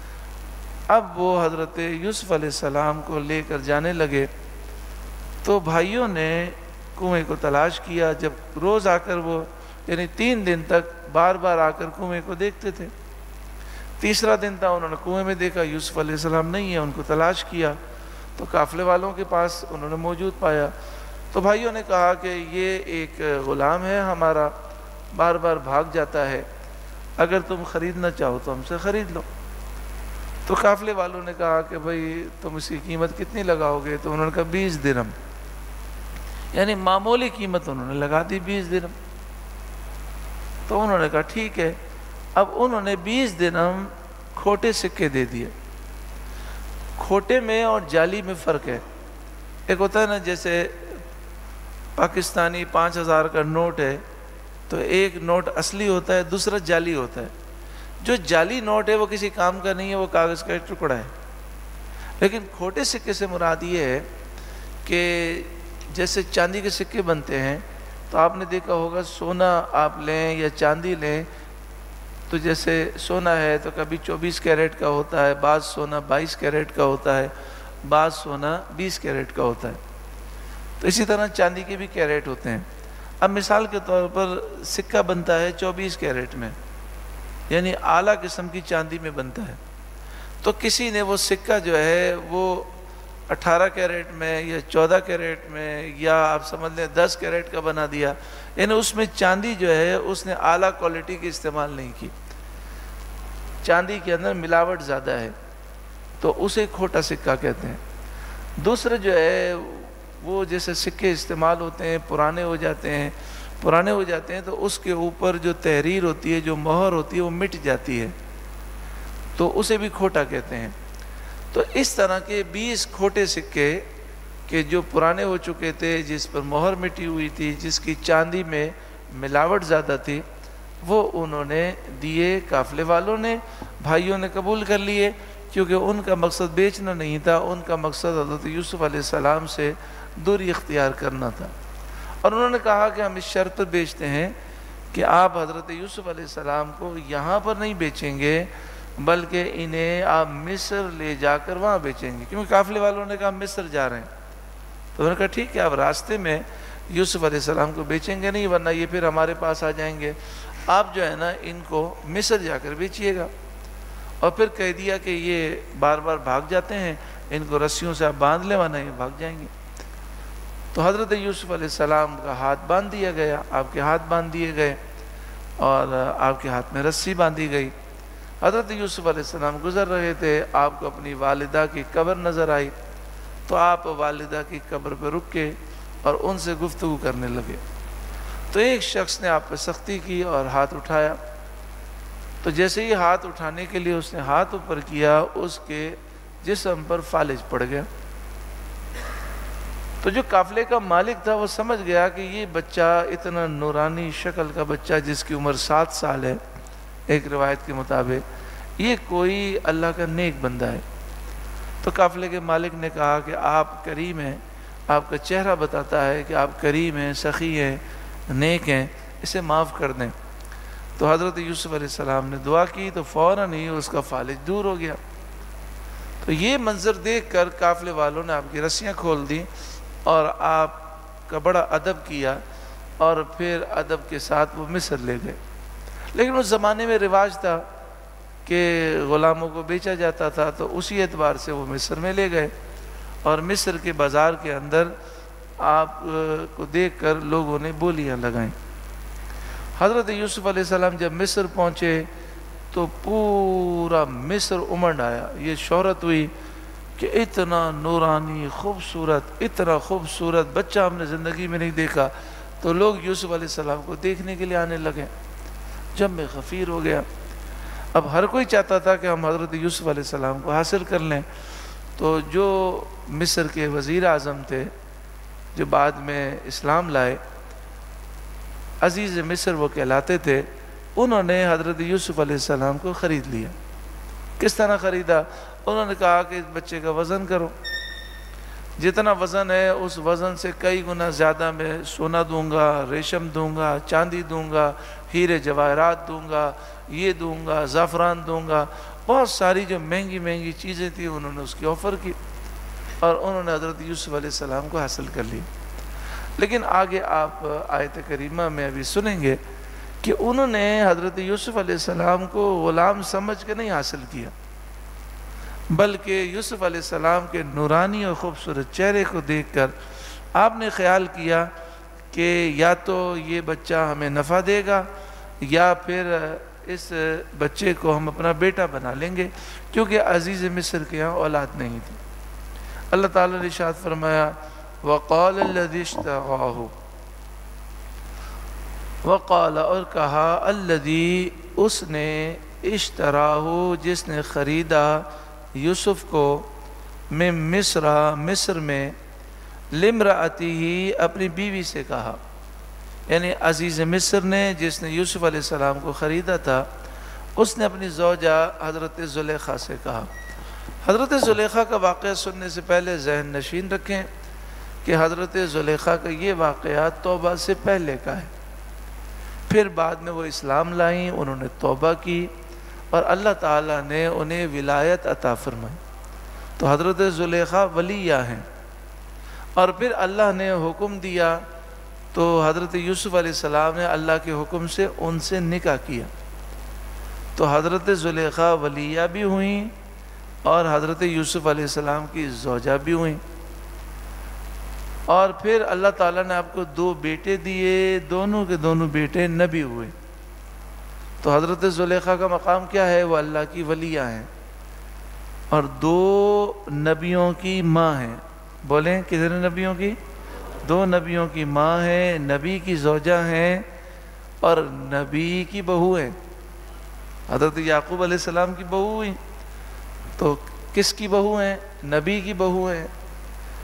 اب وہ حضرت یوسف علیہ السلام کو لے کر جانے لگے، تو بھائیوں نے کنویں کو تلاش کیا، جب روز آ کر وہ یعنی 3 دن تک بار بار آ کر کنویں کو دیکھتے تھے۔ تیسرا دن تھا، انہوں نے کنویں میں دیکھا یوسف علیہ السلام نہیں ہے، ان کو تلاش کیا تو قافلے والوں کے پاس انہوں نے موجود پایا۔ تو بھائیوں نے کہا کہ یہ ایک غلام ہے ہمارا، بار بار بھاگ جاتا ہے، اگر تم خریدنا چاہو تو ہم سے خرید لو۔ تو قافلے والوں نے کہا کہ بھئی تم اس کی قیمت کتنی لگاؤ گے؟ تو انہوں نے کہا 20 درہم، یعنی معمولی قیمت انہوں نے لگا دی 20 درہم۔ تو انہوں نے کہا ٹھیک ہے۔ اب انہوں نے 20 درہم کھوٹے سکے دے دیے۔ کھوٹے میں اور جعلی میں فرق ہے۔ ایک ہوتا ہے نا جیسے پاکستانی 5000 کا نوٹ ہے تو ایک نوٹ اصلی ہوتا ہے، دوسرا جعلی ہوتا ہے۔ جو جعلی نوٹ ہے وہ کسی کام کا نہیں ہے، وہ کاغذ کا ایک ٹکڑا ہے۔ لیکن کھوٹے سکے سے مراد یہ ہے کہ جیسے چاندی کے سکے بنتے ہیں تو آپ نے دیکھا ہوگا، سونا آپ لیں یا چاندی لیں تو جیسے سونا ہے تو کبھی 24 کیرٹ کا ہوتا ہے، بعض سونا 22 کیرٹ کا ہوتا ہے، بعض سونا 20 کیرٹ کا ہوتا ہے۔ تو اسی طرح چاندی کے بھی کیرٹ ہوتے ہیں۔ اب مثال کے طور پر سکہ بنتا ہے 24 کیرٹ میں، یعنی اعلیٰ قسم کی چاندی میں بنتا ہے۔ تو کسی نے وہ سکہ جو ہے وہ 18 کیرٹ میں یا 14 کیرٹ میں یا آپ سمجھ لیں 10 کیرٹ کا بنا دیا، یعنی اس میں چاندی جو ہے اس نے اعلیٰ کوالٹی کی استعمال نہیں کی، چاندی کے اندر ملاوٹ زیادہ ہے، تو اسے کھوٹا سکہ کہتے ہیں۔ دوسرے جو ہے وہ جیسے سکے استعمال ہوتے ہیں، پرانے ہو جاتے ہیں تو اس کے اوپر جو تحریر ہوتی ہے، جو مہر ہوتی ہے وہ مٹ جاتی ہے، تو اسے بھی کھوٹا کہتے ہیں۔ تو اس طرح کے 20 کھوٹے سکے کہ جو پرانے ہو چکے تھے، جس پر مہر مٹی ہوئی تھی، جس کی چاندی میں ملاوٹ زیادہ تھی، وہ انہوں نے دیے۔ قافلے والوں نے، بھائیوں نے قبول کر لیے، کیونکہ ان کا مقصد بیچنا نہیں تھا، ان کا مقصد حضرت یوسف علیہ السلام سے دوری اختیار کرنا تھا۔ اور انہوں نے کہا کہ ہم اس شرط پر بیچتے ہیں کہ آپ حضرت یوسف علیہ السلام کو یہاں پر نہیں بیچیں گے، بلکہ انہیں آپ مصر لے جا کر وہاں بیچیں گے، کیونکہ قافلے والوں نے کہا مصر جا رہے ہیں۔ تو انہوں نے کہا ٹھیک ہے، آپ راستے میں یوسف علیہ السلام کو بیچیں گے نہیں، ورنہ یہ پھر ہمارے پاس آ جائیں گے، آپ جو ہے نا ان کو مصر جا کر بیچیے گا۔ اور پھر کہہ دیا کہ یہ بار بار بھاگ جاتے ہیں، ان کو رسیوں سے آپ باندھ لیں ورنہ یہ بھاگ جائیں گے۔ تو حضرت یوسف علیہ السلام کا ہاتھ باندھ دیا گیا، آپ کے ہاتھ باندھ دیے گئے اور آپ کے ہاتھ میں رسی باندھی گئی۔ حضرت یوسف علیہ السلام گزر رہے تھے، آپ کو اپنی والدہ کی قبر نظر آئی، تو آپ والدہ کی قبر پہ رک کے اور ان سے گفتگو کرنے لگے۔ تو ایک شخص نے آپ پہ سختی کی اور ہاتھ اٹھایا، تو جیسے ہی ہاتھ اٹھانے کے لیے اس نے ہاتھ اوپر کیا، اس کے جسم پر فالج پڑ گیا۔ تو جو قافلے کا مالک تھا وہ سمجھ گیا کہ یہ بچہ اتنا نورانی شکل کا بچہ جس کی عمر 7 سال ہے ایک روایت کے مطابق، یہ کوئی اللہ کا نیک بندہ ہے۔ تو قافلے کے مالک نے کہا کہ آپ کریم ہیں، آپ کا چہرہ بتاتا ہے کہ آپ کریم ہیں، سخی ہیں، نیک ہیں، اسے معاف کر دیں۔ تو حضرت یوسف علیہ السلام نے دعا کی تو فوراً ہی اس کا فالج دور ہو گیا۔ تو یہ منظر دیکھ کر قافلے والوں نے آپ کی رسیاں کھول دیں اور آپ کا بڑا ادب کیا، اور پھر ادب کے ساتھ وہ مصر لے گئے۔ لیکن اس زمانے میں رواج تھا کہ غلاموں کو بیچا جاتا تھا، تو اسی اعتبار سے وہ مصر میں لے گئے، اور مصر کے بازار کے اندر آپ کو دیکھ کر لوگوں نے بولیاں لگائیں۔ حضرت یوسف علیہ السلام جب مصر پہنچے تو پورا مصر امنڈ آیا، یہ شہرت ہوئی کہ اتنا نورانی خوبصورت، اتنا خوبصورت بچہ ہم نے زندگی میں نہیں دیکھا۔ تو لوگ یوسف علیہ السلام کو دیکھنے کے لیے آنے لگے، جم غفیر ہو گیا۔ اب ہر کوئی چاہتا تھا کہ ہم حضرت یوسف علیہ السلام کو حاصل کر لیں۔ تو جو مصر کے وزیر اعظم تھے، جو بعد میں اسلام لائے، عزیز مصر وہ کہلاتے تھے، انہوں نے حضرت یوسف علیہ السلام کو خرید لیا۔ کس طرح خریدا؟ انہوں نے کہا کہ اس بچے کا وزن کرو، جتنا وزن ہے اس وزن سے کئی گنا زیادہ میں سونا دوں گا، ریشم دوں گا، چاندی دوں گا، ہیرے جواہرات دوں گا، یہ دوں گا، زعفران دوں گا، بہت ساری جو مہنگی مہنگی چیزیں تھیں انہوں نے اس کی آفر کی، اور انہوں نے حضرت یوسف علیہ السلام کو حاصل کر لی۔ لیکن آگے آپ آیت کریمہ میں ابھی سنیں گے کہ انہوں نے حضرت یوسف علیہ السلام کو غلام سمجھ کے نہیں حاصل کیا، بلکہ یوسف علیہ السلام کے نورانی اور خوبصورت چہرے کو دیکھ کر آپ نے خیال کیا کہ یا تو یہ بچہ ہمیں نفع دے گا، یا پھر اس بچے کو ہم اپنا بیٹا بنا لیں گے، کیونکہ عزیز مصر کے یہاں اولاد نہیں تھی۔ اللہ تعالیٰ نے ارشاد فرمایا وَقَالَ الَّذِي اشْتَرَاهُ، وقال اور کہا الذی اس نے اشتراہ جس نے خریدا یوسف کو من مصر مصر میں لامرأتہ اپنی بیوی سے کہا، یعنی عزیز مصر نے جس نے یوسف علیہ السلام کو خریدا تھا اس نے اپنی زوجہ حضرت زلیخا سے کہا۔ حضرت زلیخا کا واقعہ سننے سے پہلے ذہن نشین رکھیں کہ حضرت زلیخا کا یہ واقعہ توبہ سے پہلے کا ہے، پھر بعد میں وہ اسلام لائیں، انہوں نے توبہ کی اور اللہ تعالیٰ نے انہیں ولایت عطا فرمائی۔ تو حضرت زلیخا ولیہ ہیں، اور پھر اللہ نے حکم دیا تو حضرت یوسف علیہ السلام نے اللہ کے حکم سے ان سے نکاح کیا، تو حضرت زلیخا ولیہ بھی ہوئیں اور حضرت یوسف علیہ السلام کی زوجہ بھی ہوئیں، اور پھر اللہ تعالیٰ نے آپ کو 2 بیٹے دیے، دونوں کے دونوں بیٹے نبی ہوئے۔ تو حضرت زلیخا کا مقام کیا ہے؟ وہ اللہ کی ولیہ ہیں اور 2 نبیوں کی ماں ہیں۔ بولیں کتنے نبیوں کی؟ 2 نبیوں کی ماں ہیں، نبی کی زوجہ ہیں اور نبی کی بہو ہیں۔ حضرت یعقوب علیہ السلام کی بہو ہوئی، تو کس کی بہو ہیں؟ نبی کی بہو ہیں۔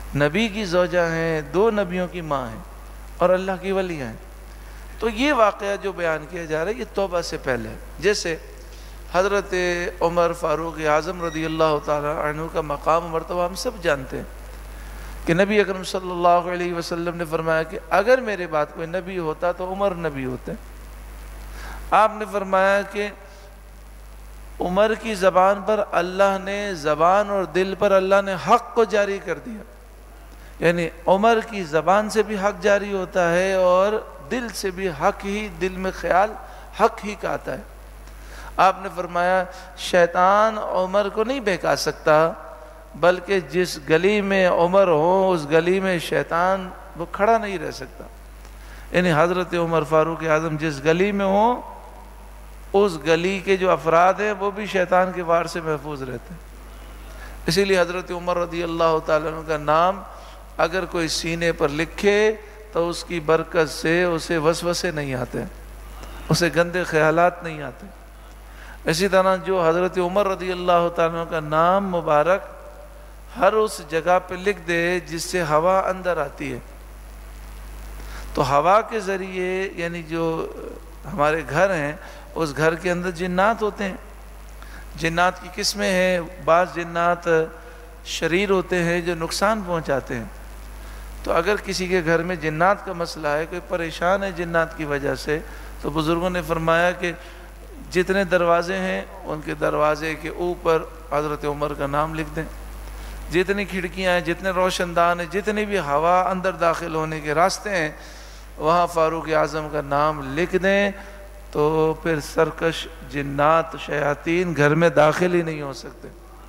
نبی کی زوجہ ہیں، 2 نبیوں کی ماں ہیں اور اللہ کی ولیاں ہیں۔ تو یہ واقعہ جو بیان کیا جا رہا ہے یہ توبہ سے پہلے ہے۔ جیسے حضرت عمر فاروق اعظم رضی اللہ تعالیٰ عنہ کا مقام و مرتبہ ہم سب جانتے ہیں کہ نبی اکرم صلی اللہ علیہ وسلم نے فرمایا کہ اگر میرے بعد کوئی نبی ہوتا تو عمر نبی ہوتے۔ آپ نے فرمایا کہ عمر کی زبان پر اللہ نے، زبان اور دل پر اللہ نے حق کو جاری کر دیا، یعنی عمر کی زبان سے بھی حق جاری ہوتا ہے اور دل سے بھی حق ہی، دل میں خیال حق ہی کا آتا ہے۔ آپ نے فرمایا شیطان عمر کو نہیں بہکا سکتا، بلکہ جس گلی میں عمر ہو اس گلی میں شیطان وہ کھڑا نہیں رہ سکتا، یعنی حضرت عمر فاروق اعظم جس گلی میں ہوں اس گلی کے جو افراد ہیں وہ بھی شیطان کے وار سے محفوظ رہتے ہیں۔ اسی لیے حضرت عمر رضی اللہ تعالیٰ عنہ کا نام اگر کوئی سینے پر لکھے تو اس کی برکت سے اسے وسوسے نہیں آتے، اسے گندے خیالات نہیں آتے۔ اسی طرح جو حضرت عمر رضی اللہ تعالیٰ عنہ کا نام مبارک ہر اس جگہ پہ لکھ دے جس سے ہوا اندر آتی ہے، تو ہوا کے ذریعے یعنی جو ہمارے گھر ہیں اس گھر کے اندر جنات ہوتے ہیں۔ جنات کی قسمیں ہیں، بعض جنات شریر ہوتے ہیں جو نقصان پہنچاتے ہیں، تو اگر کسی کے گھر میں جنات کا مسئلہ ہے، کوئی پریشان ہے جنات کی وجہ سے، تو بزرگوں نے فرمایا کہ جتنے دروازے ہیں ان کے دروازے کے اوپر حضرت عمر کا نام لکھ دیں، جتنی کھڑکیاں ہیں، جتنے روشن دان ہیں، جتنی بھی ہوا اندر داخل ہونے کے راستے ہیں وہاں فاروق اعظم کا نام لکھ دیں، تو پھر سرکش جنات شیاطین گھر میں داخل ہی نہیں ہو سکتے۔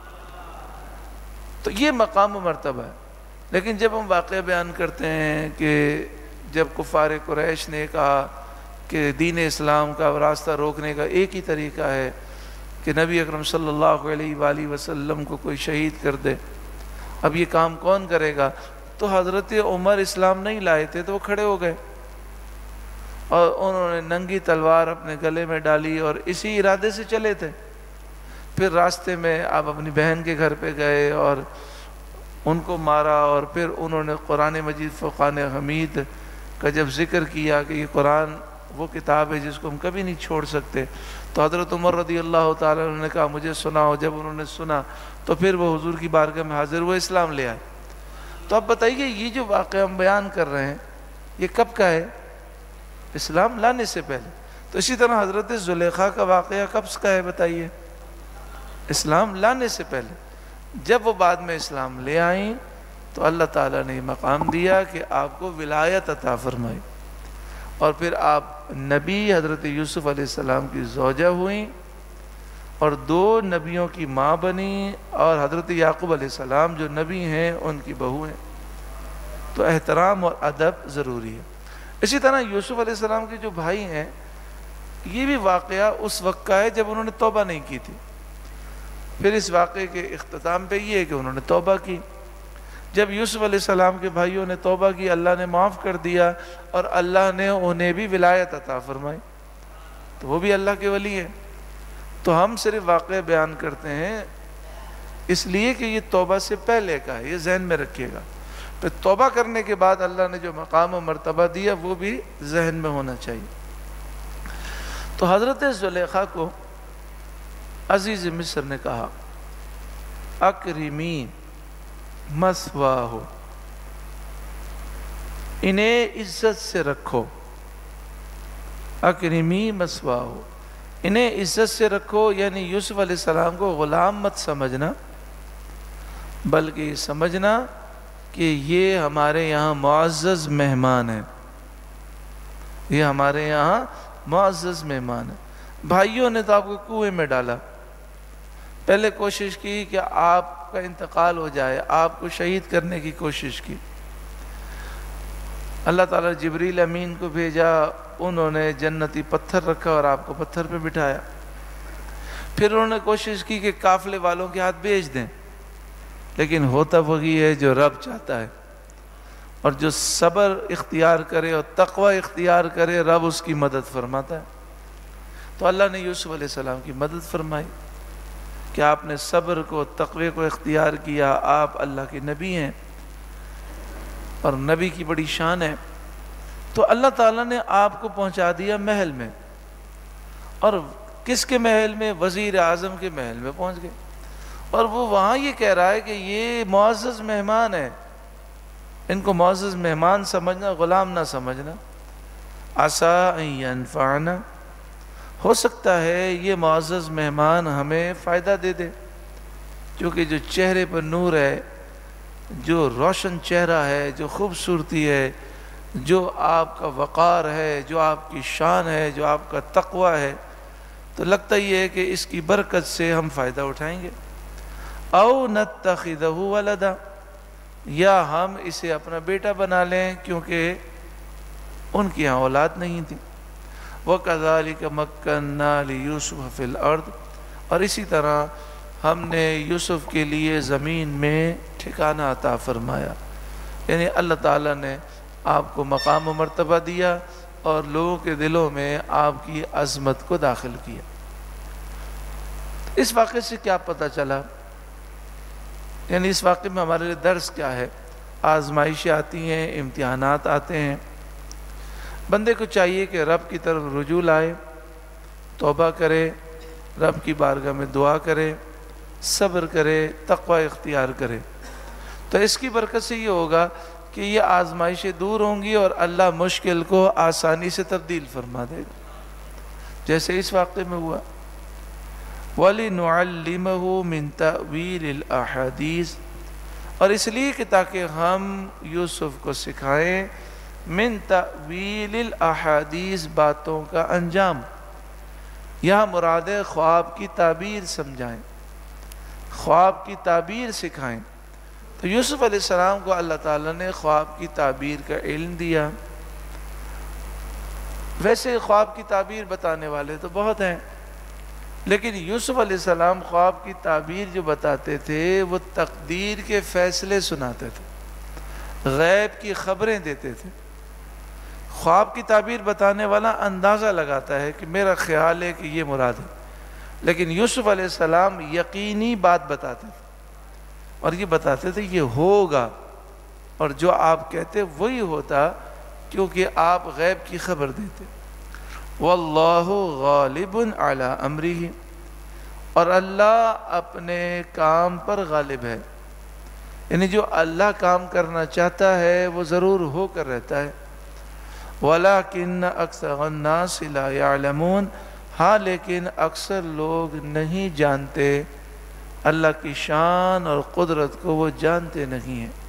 تو یہ مقام و مرتبہ ہے۔ لیکن جب ہم واقعہ بیان کرتے ہیں کہ جب کفار قریش نے کہا کہ دین اسلام کا راستہ روکنے کا ایک ہی طریقہ ہے کہ نبی اکرم صلی اللہ علیہ وآلہ وسلم کو کوئی شہید کر دے، اب یہ کام کون کرے گا؟ تو حضرت عمر اسلام نہیں لائے تھے تو وہ کھڑے ہو گئے اور انہوں نے ننگی تلوار اپنے گلے میں ڈالی اور اسی ارادے سے چلے تھے۔ پھر راستے میں آپ اپنی بہن کے گھر پہ گئے اور ان کو مارا، اور پھر انہوں نے قرآن مجید فرقان حمید کا جب ذکر کیا کہ یہ قرآن وہ کتاب ہے جس کو ہم کبھی نہیں چھوڑ سکتے، تو حضرت عمر رضی اللہ تعالیٰ عنہ نے کہا مجھے سناؤ۔ جب انہوں نے سنا تو پھر وہ حضور کی بارگاہ میں حاضر ہوئے، اسلام لے آئے۔ تو اب بتائیے یہ جو واقعہ ہم بیان کر رہے ہیں یہ کب کا ہے؟ اسلام لانے سے پہلے۔ تو اسی طرح حضرت زلیخا کا واقعہ کب کا ہے بتائیے؟ اسلام لانے سے پہلے۔ جب وہ بعد میں اسلام لے آئیں تو اللہ تعالیٰ نے مقام دیا کہ آپ کو ولایت عطا فرمائی، اور پھر آپ نبی حضرت یوسف علیہ السلام کی زوجہ ہوئیں اور 2 نبیوں کی ماں بنی، اور حضرت یعقوب علیہ السلام جو نبی ہیں ان کی بہو ہیں۔ تو احترام اور ادب ضروری ہے۔ اسی طرح یوسف علیہ السلام کے جو بھائی ہیں یہ بھی واقعہ اس وقت کا ہے جب انہوں نے توبہ نہیں کی تھی۔ پھر اس واقعے کے اختتام پہ یہ ہے کہ انہوں نے توبہ کی۔ جب یوسف علیہ السلام کے بھائیوں نے توبہ کی اللہ نے معاف کر دیا اور اللہ نے انہیں بھی ولایت عطا فرمائی، تو وہ بھی اللہ کے ولی ہیں۔ تو ہم صرف واقعہ بیان کرتے ہیں اس لیے کہ یہ توبہ سے پہلے کا ہے، یہ ذہن میں رکھیے گا۔ پھر توبہ کرنے کے بعد اللہ نے جو مقام و مرتبہ دیا وہ بھی ذہن میں ہونا چاہیے۔ تو حضرت زلیخا کو عزیز مصر نے کہا اکرمی مثواہ، انہیں عزت سے رکھو، اکرمی مثواہ، انہیں عزت سے رکھو، یعنی یوسف علیہ السلام کو غلام مت سمجھنا، بلکہ یہ سمجھنا کہ یہ ہمارے یہاں معزز مہمان ہیں، یہ ہمارے یہاں معزز مہمان ہیں۔ بھائیوں نے تو آپ کو کنویں میں ڈالا، پہلے کوشش کی کہ آپ کا انتقال ہو جائے، آپ کو شہید کرنے کی کوشش کی۔ اللہ تعالیٰ جبریل امین کو بھیجا، انہوں نے جنتی پتھر رکھا اور آپ کو پتھر پہ بٹھایا۔ پھر انہوں نے کوشش کی کہ قافلے والوں کے ہاتھ بھیج دیں، لیکن ہوتا وہی ہے جو رب چاہتا ہے، اور جو صبر اختیار کرے اور تقوی اختیار کرے رب اس کی مدد فرماتا ہے۔ تو اللہ نے یوسف علیہ السلام کی مدد فرمائی کہ آپ نے صبر کو، تقوی کو اختیار کیا، آپ اللہ کے نبی ہیں۔ اور نبی کی بڑی شان ہے. تو اللہ تعالیٰ نے آپ کو پہنچا دیا محل میں. اور کس کے محل میں؟ وزیر اعظم کے محل میں پہنچ گئے. اور وہ وہاں یہ کہہ رہا ہے کہ یہ معزز مہمان ہے، ان کو معزز مہمان سمجھنا، غلام نہ سمجھنا. عسیٰ ان ینفعنا، ہو سکتا ہے یہ معزز مہمان ہمیں فائدہ دے دے، کیونکہ جو چہرے پر نور ہے، جو روشن چہرہ ہے، جو خوبصورتی ہے، جو آپ کا وقار ہے، جو آپ کی شان ہے، جو آپ کا تقوی ہے، تو لگتا یہ ہے کہ اس کی برکت سے ہم فائدہ اٹھائیں گے. او نتخذہ ولدا، یا ہم اسے اپنا بیٹا بنا لیں، کیونکہ ان کی یہاں اولاد نہیں تھی. وَكَذَلِكَ مَكَّنَّا لِيُوسُفَ فِي الْأَرْضِ، اور اسی طرح ہم نے یوسف کے لیے زمین میں ٹھکانہ عطا فرمایا. یعنی اللہ تعالیٰ نے آپ کو مقام و مرتبہ دیا اور لوگوں کے دلوں میں آپ کی عظمت کو داخل کیا. اس واقعے سے کیا پتہ چلا؟ یعنی اس واقعے میں ہمارے لیے درس کیا ہے؟ آزمائشیں آتی ہیں، امتحانات آتے ہیں، بندے کو چاہیے کہ رب کی طرف رجوع لائے، توبہ کرے، رب کی بارگاہ میں دعا کرے، صبر کرے، تقوی اختیار کرے. تو اس کی برکت سے یہ ہوگا کہ یہ آزمائشیں دور ہوں گی اور اللہ مشکل کو آسانی سے تبدیل فرما دے گا، جیسے اس واقعے میں ہوا. وَلِنُعَلِّمَهُ مِن تَأْوِيلِ الْأَحَادِيثِ، اور اس لیے کہ تاکہ ہم یوسف کو سکھائیں من تأویل الاحادیث، باتوں کا انجام. یہاں مراد ہے خواب کی تعبیر سمجھائیں، خواب کی تعبیر سکھائیں. تو یوسف علیہ السلام کو اللہ تعالیٰ نے خواب کی تعبیر کا علم دیا. ویسے خواب کی تعبیر بتانے والے تو بہت ہیں، لیکن یوسف علیہ السلام خواب کی تعبیر جو بتاتے تھے وہ تقدیر کے فیصلے سناتے تھے، غیب کی خبریں دیتے تھے. خواب کی تعبیر بتانے والا اندازہ لگاتا ہے کہ میرا خیال ہے کہ یہ مراد ہے، لیکن یوسف علیہ السلام یقینی بات بتاتے تھے اور یہ بتاتے تھے یہ ہوگا، اور جو آپ کہتے وہی ہوتا، کیونکہ آپ غیب کی خبر دیتے. واللہ غالب علی امرہ، اور اللہ اپنے کام پر غالب ہے. یعنی جو اللہ کام کرنا چاہتا ہے وہ ضرور ہو کر رہتا ہے. وَلَكِنَّ أَكْثَرَ النَّاسِ لَا يَعْلَمُونَ، ہاں لیکن اکثر لوگ نہیں جانتے، اللہ کی شان اور قدرت کو وہ جانتے نہیں ہیں.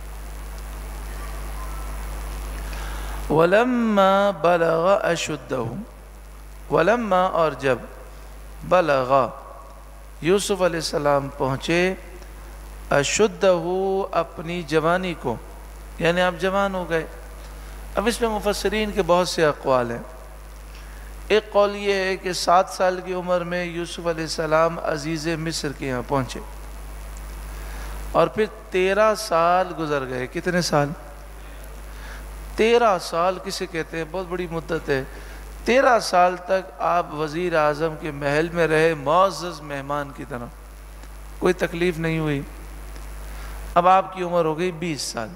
وَلَمَّا بَلَغَ أَشُدَّهُ، وَلَمَّا، اور جب، بلغ، یوسف علیہ السلام پہنچے، أَشُدَّهُ، اپنی جوانی کو، یعنی آپ جوان ہو گئے. اب اس میں مفسرین کے بہت سے اقوال ہیں. ایک قول یہ ہے کہ 7 سال کی عمر میں یوسف علیہ السلام عزیز مصر کے یہاں پہنچے، اور پھر 13 سال گزر گئے. کتنے سال؟ 13 سال کسے کہتے ہیں؟ بہت بڑی مدت ہے. 13 سال تک آپ وزیر اعظم کے محل میں رہے، معزز مہمان کی طرح، کوئی تکلیف نہیں ہوئی. اب آپ کی عمر ہو گئی 20 سال.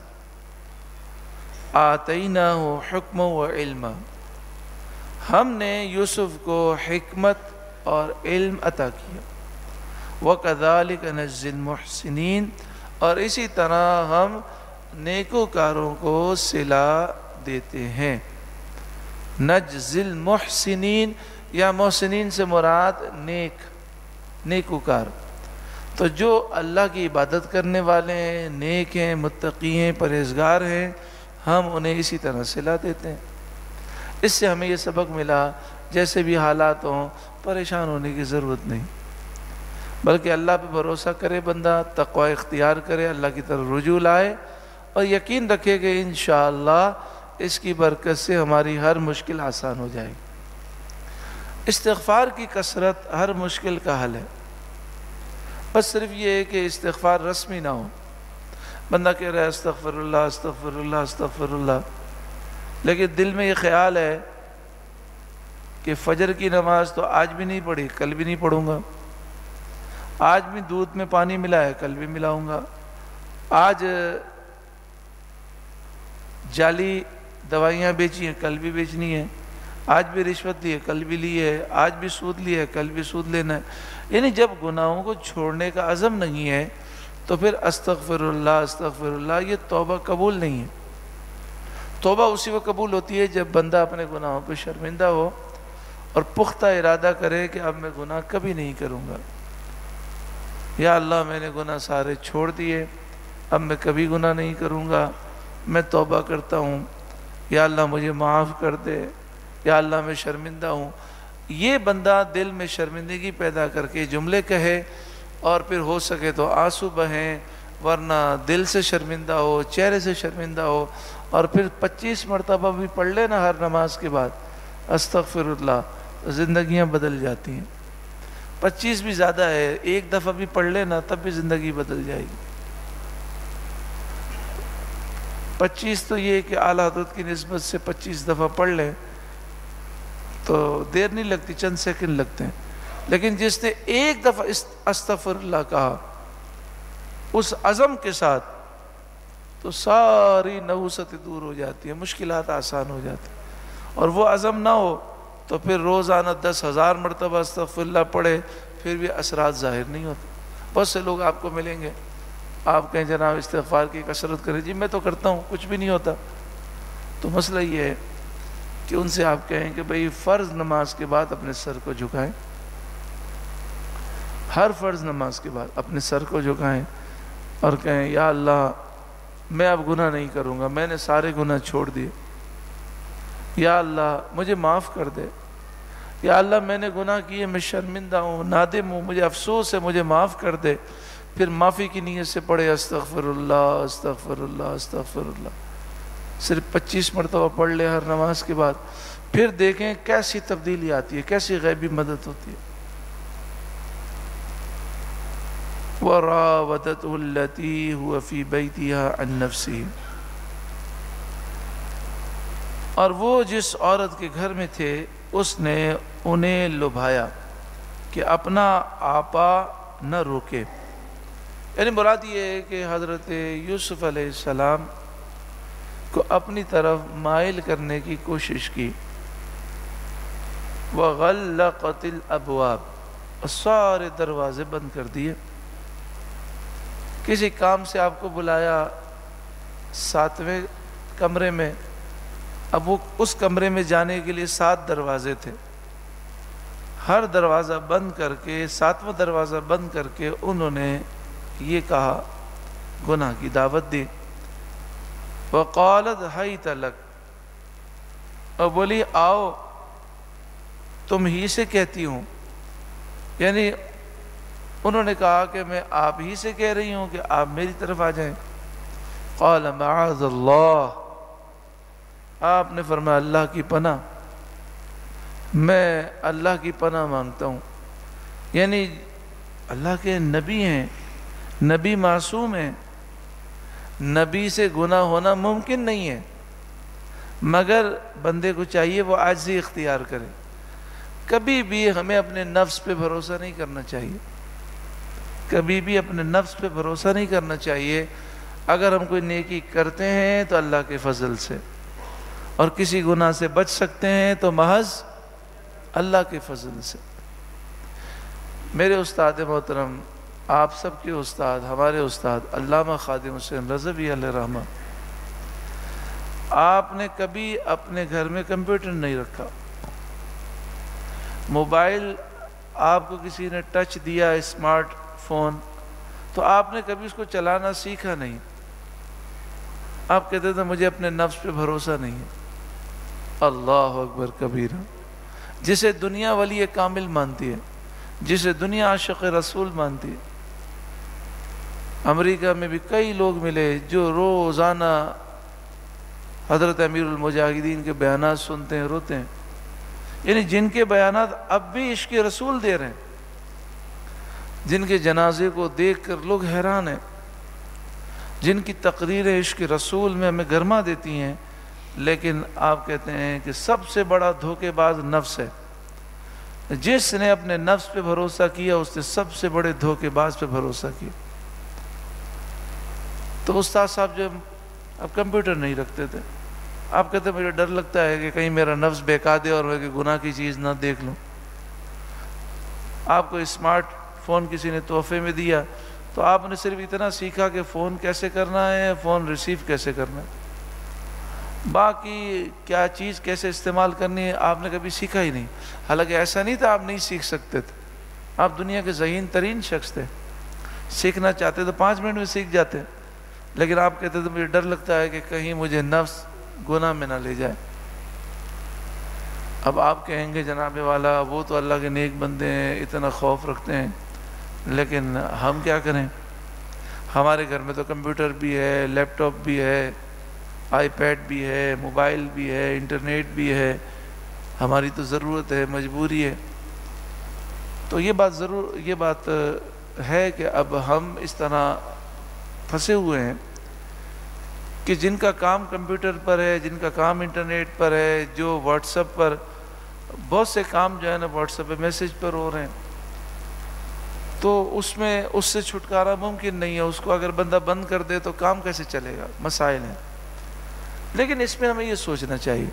آتیناہ حکم و علم، ہم نے یوسف کو حکمت اور علم عطا کیا. وَكَذَلِكَ نَجْزِي الْمُحْسِنِينَ، اور اسی طرح ہم نیکوکاروں کو صلہ دیتے ہیں. نَجْزِي الْمُحْسِنِينَ، یا محسنین سے مراد نیکوکار. تو جو اللہ کی عبادت کرنے والے ہیں، نیک ہیں، متقی ہیں، پرہیزگار ہیں، ہم انہیں اسی طرح صلہ دیتے ہیں. اس سے ہمیں یہ سبق ملا، جیسے بھی حالات ہوں پریشان ہونے کی ضرورت نہیں، بلکہ اللہ پہ بھروسہ کرے بندہ، تقوی اختیار کرے، اللہ کی طرف رجوع لائے، اور یقین رکھے کہ انشاءاللہ اس کی برکت سے ہماری ہر مشکل آسان ہو جائے گی. استغفار کی کثرت ہر مشکل کا حل ہے. بس صرف یہ ہے کہ استغفار رسمی نہ ہو. بندہ کہہ رہا ہے استغفر اللہ استغفر اللہ استغفر اللہ، لیکن دل میں یہ خیال ہے کہ فجر کی نماز تو آج بھی نہیں پڑھی، کل بھی نہیں پڑھوں گا. آج بھی دودھ میں پانی ملا ہے، کل بھی ملاؤں گا. آج जाली दवाइयाँ बेची हैं, कल भी बेचनी है, आज भी रिश्वत ली है, कल भी ली है, आज भी सूद लिया है, कल भी सूद लेना है। यानी जब गुनाहों को छोड़ने का अज़म नहीं है तो फिर अस्तग़फ़िरुल्लाह अस्तग़फ़िरुल्लाह ये तौबा कबूल नहीं है। तौबा उसी वक्त कबूल होती है जब बंदा अपने गुनाहों पर शर्मिंदा हो और पुख्ता इरादा करे कि अब मैं गुनाह कभी नहीं करूँगा। या अल्लाह मैंने गुनाह सारे छोड़ दिए, अब मैं कभी गुनाह नहीं करूँगा, मैं तौबा करता हूँ, या अल्लाह मुझे माफ़ कर दे, या अल्लाह मैं शर्मिंदा हूँ। ये बंदा दिल में शर्मिंदगी पैदा करके जुमले कहे और फिर हो सके तो आंसू बहें, वरना दिल से शर्मिंदा हो, चेहरे से शर्मिंदा हो, और फिर 25 मरतबा भी पढ़ लेना हर नमाज के बाद अस्तग़फ़िरुल्लाह, तो ज़िंदगियाँ बदल जाती हैं। 25 भी ज़्यादा है, एक दफ़ा भी पढ़ लेना तब भी ज़िंदगी बदल जाएगी। 25 तो ये कि आला हज़रत की निस्बत से 25 दफ़ा पढ़ लें तो देर नहीं लगती, चंद सेकंड लगते हैं। लेकिन जिसने एक दफ़ा अस्तग़फ़िरुल्लाह कहा उस अज़म के साथ, तो सारी नहुसतें दूर हो जाती हैं, मुश्किलात आसान हो जाती हैं। और वो अज़म ना हो तो फिर रोज़ाना 10,000 मरतबा अस्तग़फ़िरुल्लाह पढ़े, फिर भी असरात ज़ाहिर नहीं होते। बहुत से लोग आपको मिलेंगे, आप कहें जनाब इस्तिग़फ़ार की कसरत करें, जी मैं तो करता हूँ, कुछ भी नहीं होता। तो मसला ये है कि उनसे आप कहें कि भाई फ़र्ज़ नमाज के बाद अपने सर को झुकाएं, हर फ़र्ज़ नमाज के बाद अपने सर को झुकाएं और कहें या अल्लाह मैं अब गुनाह नहीं करूँगा, मैंने सारे गुनाह छोड़ दिए, या अल्लाह मुझे माफ़ कर दे, या अल्लाह मैंने गुनाह किए, मैं शर्मिंदा हूँ, नादिम हूँ, मुझे अफसोस है, मुझे माफ़ कर दे। फिर माफ़ी की नीयत से पढ़े अस्तग़फ़िरुल्लाह अस्तग़फ़िरुल्लाह अस्तग़फ़िरुल्लाह, सिर्फ 25 मरतबा पढ़ ले हर नमाज के बाद। फिर देखें कैसी तब्दीली आती है, कैसी गैबी मदद होती है। वरावदतहु अल्लती हुवा फ़ी बैतिहा अन नफ्सिही, और वो जिस औरत के घर में थे उसने उन्हें लुभाया कि अपना आपा न रोके। यानी मुराद ये है कि हज़रत यूसुफ़ अलैहिस्सलाम को अपनी तरफ माइल करने की कोशिश की। वग़ल्लक़तिल अबवाब, सारे दरवाज़े बंद कर दिए। किसी काम से आपको बुलाया 7वें कमरे में, अब वो उस कमरे में जाने के लिए 7 दरवाजे थे, हर दरवाज़ा बंद करके 7वां दरवाज़ा बंद करके उन्होंने ये कहा, गुनाह की दावत दी। वक़ालत हैत लक, और बोली आओ तुम ही से कहती हूँ। यानी उन्होंने कहा कि मैं आप ही से कह रही हूँ कि आप मेरी तरफ आ जाएं। क़ाल मआज़ल्लाह, आपने फरमाया अल्लाह की पनाह, मैं अल्लाह की पनाह मांगता हूँ। यानी अल्लाह के नबी हैं, नबी मासूम हैं, नबी से गुनाह होना मुमकिन नहीं है, मगर बंदे को चाहिए वो आजिज़ी इख्तियार करे। कभी भी हमें अपने नफ्स पे भरोसा नहीं करना चाहिए, कभी भी अपने नफ्स पे भरोसा नहीं करना चाहिए। अगर हम कोई नेकी करते हैं तो अल्लाह के फजल से, और किसी गुनाह से बच सकते हैं तो महज अल्लाह के फजल से। मेरे उस्ताद मोहतरम, आप सबके उस्ताद, हमारे उस्ताद अल्लामा खादिम हुसैन रज़वी अलैहि रहमा, आपने कभी अपने घर में कंप्यूटर नहीं रखा, मोबाइल आपको किसी ने टच दिया, स्मार्टफोन, तो आपने कभी उसको चलाना सीखा नहीं। आप कहते थे मुझे अपने नफ्स पे भरोसा नहीं है। अल्लाह अकबर कबीरा। जिसे दुनिया वली कामिल मानती है, जिसे दुनिया आशिक़ रसूल मानती है। अमेरिका में भी कई लोग मिले जो रोज़ाना हज़रत अमीरुल मुजाहिदीन के बयानात सुनते हैं, रोते हैं। यानी जिनके बयानात अब भी इश्क़ रसूल दे रहे हैं, जिनके जनाजे को देख कर लोग हैरान हैं, जिनकी तकरीरें इश्क़ रसूल में हमें गरमा देती हैं, लेकिन आप कहते हैं कि सबसे बड़ा धोखेबाज नफ्स है। जिसने अपने नफ्स पे भरोसा किया उसने सबसे बड़े धोखेबाज पे भरोसा किया। तो उस्ताद साहब जब अब कंप्यूटर नहीं रखते थे, آپ کہتے ہیں مجھے ڈر لگتا ہے کہ کہیں میرا نفس بہکا دے اور میں گناہ کی چیز نہ دیکھ لوں. آپ کو اسمارٹ فون کسی نے تحفے میں دیا تو آپ نے صرف اتنا سیکھا کہ فون کیسے کرنا ہے، فون ریسیو کیسے کرنا ہے، باقی کیا چیز کیسے استعمال کرنی ہے آپ نے کبھی سیکھا ہی نہیں. حالانکہ ایسا نہیں تھا آپ نہیں سیکھ سکتے تھے، آپ دنیا کے ذہین ترین شخص تھے، سیکھنا چاہتے تو 5 منٹ میں سیکھ جاتے، لیکن آپ کہتے تھے مجھے ڈر لگتا ہے کہ کہیں مجھے نفس گناہ میں نہ لے جائے. اب آپ کہیں گے جناب والا وہ تو اللہ کے نیک بندے ہیں، اتنا خوف رکھتے ہیں، لیکن ہم کیا کریں؟ ہمارے گھر میں تو کمپیوٹر بھی ہے، لیپ ٹاپ بھی ہے، آئی پیڈ بھی ہے، موبائل بھی ہے، انٹرنیٹ بھی ہے، ہماری تو ضرورت ہے، مجبوری ہے. تو یہ بات ہے کہ اب ہم اس طرح پھنسے ہوئے ہیں کہ جن کا کام کمپیوٹر پر ہے، جن کا کام انٹرنیٹ پر ہے، جو واٹس ایپ پر بہت سے کام جو ہے نا واٹس ایپ پہ میسیج پر ہو رہے ہیں، تو اس سے چھٹکارا ممکن نہیں ہے. اس کو اگر بندہ بند کر دے تو کام کیسے چلے گا؟ مسائل ہیں. لیکن اس میں ہمیں یہ سوچنا چاہیے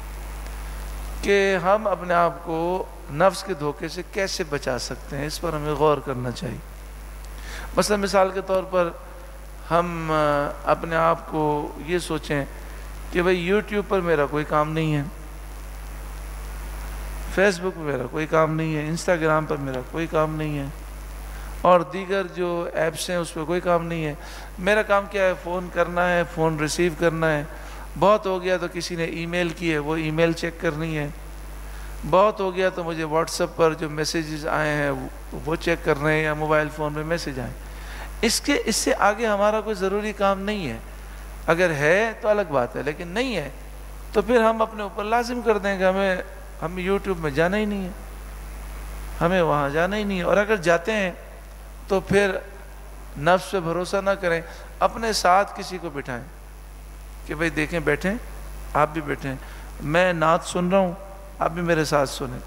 کہ ہم اپنے آپ کو نفس کے دھوکے سے کیسے بچا سکتے ہیں، اس پر ہمیں غور کرنا چاہیے. مثلا مثال کے طور پر ہم اپنے آپ کو یہ سوچیں کہ بھئی یوٹیوب پر میرا کوئی کام نہیں ہے، فیس بک پہ میرا کوئی کام نہیں ہے، انسٹاگرام پر میرا کوئی کام نہیں ہے، اور دیگر جو ایپس ہیں اس پہ کوئی کام نہیں ہے. میرا کام کیا ہے؟ فون کرنا ہے، فون ریسیو کرنا ہے. بہت ہو گیا تو کسی نے ای میل کی ہے، وہ ای میل چیک کرنی ہے. بہت ہو گیا تو مجھے واٹس ایپ پر جو میسیجز آئے ہیں وہ چیک کرنے ہیں، یا موبائل فون میں میسیج آئے. اس سے آگے ہمارا کوئی ضروری کام نہیں ہے. اگر ہے تو الگ بات ہے، لیکن نہیں ہے تو پھر ہم اپنے اوپر لازم کر دیں کہ ہمیں یوٹیوب میں جانا ہی نہیں ہے، ہمیں وہاں جانا ہی نہیں ہے. اور اگر جاتے ہیں تو پھر نفس پہ بھروسہ نہ کریں، اپنے ساتھ کسی کو بٹھائیں کہ بھئی دیکھیں، بیٹھیں، آپ بھی بیٹھیں، میں نعت سن رہا ہوں، آپ بھی میرے ساتھ سنیں.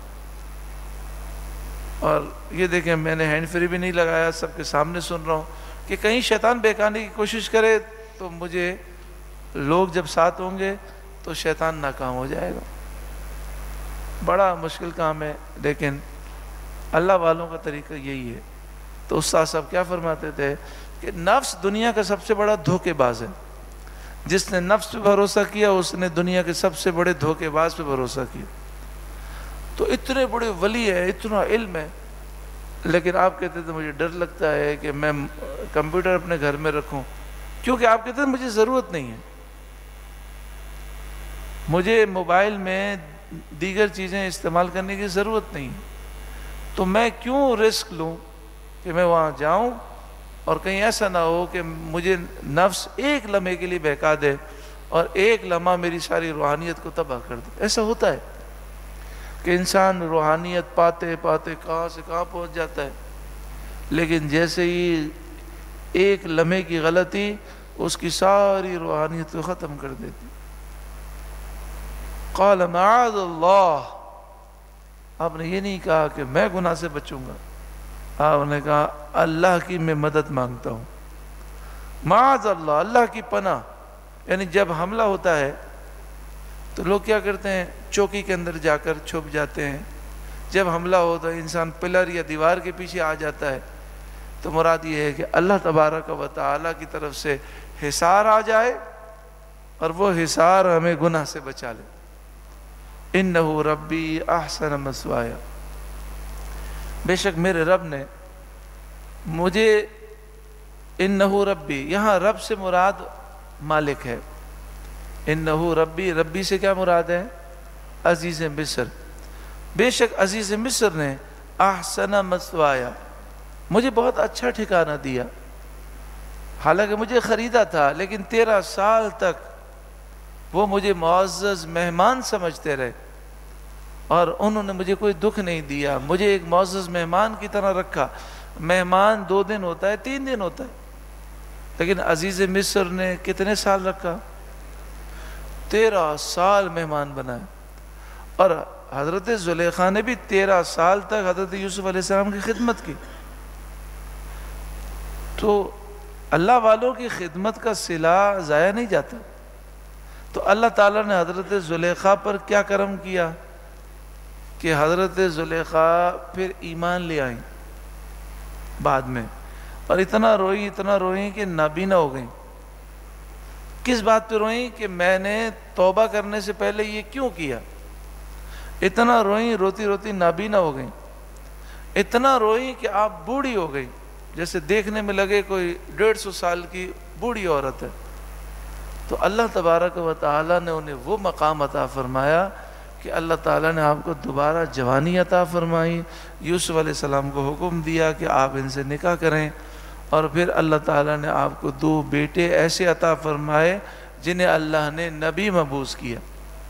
اور یہ دیکھیں میں نے ہینڈ فری بھی نہیں لگایا، سب کے سامنے سن رہا ہوں کہ کہیں شیطان بہکانے کی کوشش کرے تو مجھے لوگ جب ساتھ ہوں گے تو شیطان ناکام ہو جائے گا. بڑا مشکل کام ہے، لیکن اللہ والوں کا طریقہ یہی ہے. تو استاد صاحب کیا فرماتے تھے کہ نفس دنیا کا سب سے بڑا دھوکے باز ہے. جس نے نفس پہ بھروسہ کیا اس نے دنیا کے سب سے بڑے دھوکے باز پہ بھروسہ کیا. تو اتنے بڑے ولی ہے، اتنا علم ہے، لیکن آپ کہتے تھے مجھے ڈر لگتا ہے کہ میں کمپیوٹر اپنے گھر میں رکھوں، کیونکہ آپ کہتے ہیں مجھے ضرورت نہیں ہے، مجھے موبائل میں دیگر چیزیں استعمال کرنے کی ضرورت نہیں ہے، تو میں کیوں رسک لوں کہ میں وہاں جاؤں اور کہیں ایسا نہ ہو کہ مجھے نفس ایک لمحے کے لیے بہکا دے اور ایک لمحہ میری ساری روحانیت کو تباہ کر دے. ایسا ہوتا ہے کہ انسان روحانیت پاتے پاتے کہاں سے کہاں پہنچ جاتا ہے، لیکن جیسے ہی ایک لمحے کی غلطی اس کی ساری روحانیت کو ختم کر دیتی. قال معاذ اللہ، آپ نے یہ نہیں کہا کہ میں گناہ سے بچوں گا، آپ نے کہا اللہ کی میں مدد مانگتا ہوں. معاذ اللہ، اللہ کی پناہ. یعنی جب حملہ ہوتا ہے تو لوگ کیا کرتے ہیں؟ چوکی کے اندر جا کر چھپ جاتے ہیں. جب حملہ ہوتا ہے انسان پلر یا دیوار کے پیچھے آ جاتا ہے، تو مراد یہ ہے کہ اللہ تبارک و تعالیٰ کی طرف سے حصار آ جائے اور وہ حصار ہمیں گناہ سے بچا لے. انہ ربی احسن مثوایا، بے شک میرے رب نے مجھے، انہ ربی، یہاں رب سے مراد مالک ہے. انہ ربی، ربی سے کیا مراد ہے؟ عزیز مصر. بے شک عزیز مصر نے احسن مثوایا، مجھے بہت اچھا ٹھکانہ دیا. حالانکہ مجھے خریدا تھا، لیکن 13 سال تک وہ مجھے معزز مہمان سمجھتے رہے اور انہوں نے مجھے کوئی دکھ نہیں دیا. مجھے ایک معزز مہمان کی طرح رکھا. مہمان 2 دن ہوتا ہے، 3 دن ہوتا ہے، لیکن عزیز مصر نے کتنے سال رکھا؟ 13 سال مہمان بنائے. اور حضرت زلیخا نے بھی 13 سال تک حضرت یوسف علیہ السلام کی خدمت کی. تو اللہ والوں کی خدمت کا صلہ ضائع نہیں جاتا. تو اللہ تعالیٰ نے حضرت زلیخا پر کیا کرم کیا کہ حضرت زلیخا پھر ایمان لے آئیں بعد میں، اور اتنا روئیں کہ نابینا ہو گئیں۔ کس بات پہ روئیں کہ میں نے توبہ کرنے سے پہلے یہ کیوں کیا؟ اتنا روئیں، روتی روتی نابینا ہو گئیں، اتنا روئیں کہ آپ بوڑھی ہو گئی، جیسے دیکھنے میں لگے کوئی 150 سال کی بوڑھی عورت ہے۔ تو اللہ تبارک و تعالیٰ نے انہیں وہ مقام عطا فرمایا کہ اللہ تعالیٰ نے آپ کو دوبارہ جوانی عطا فرمائی۔ یوسف علیہ السلام کو حکم دیا کہ آپ ان سے نکاح کریں، اور پھر اللہ تعالیٰ نے آپ کو 2 بیٹے ایسے عطا فرمائے جنہیں اللہ نے نبی مبعوث کیا۔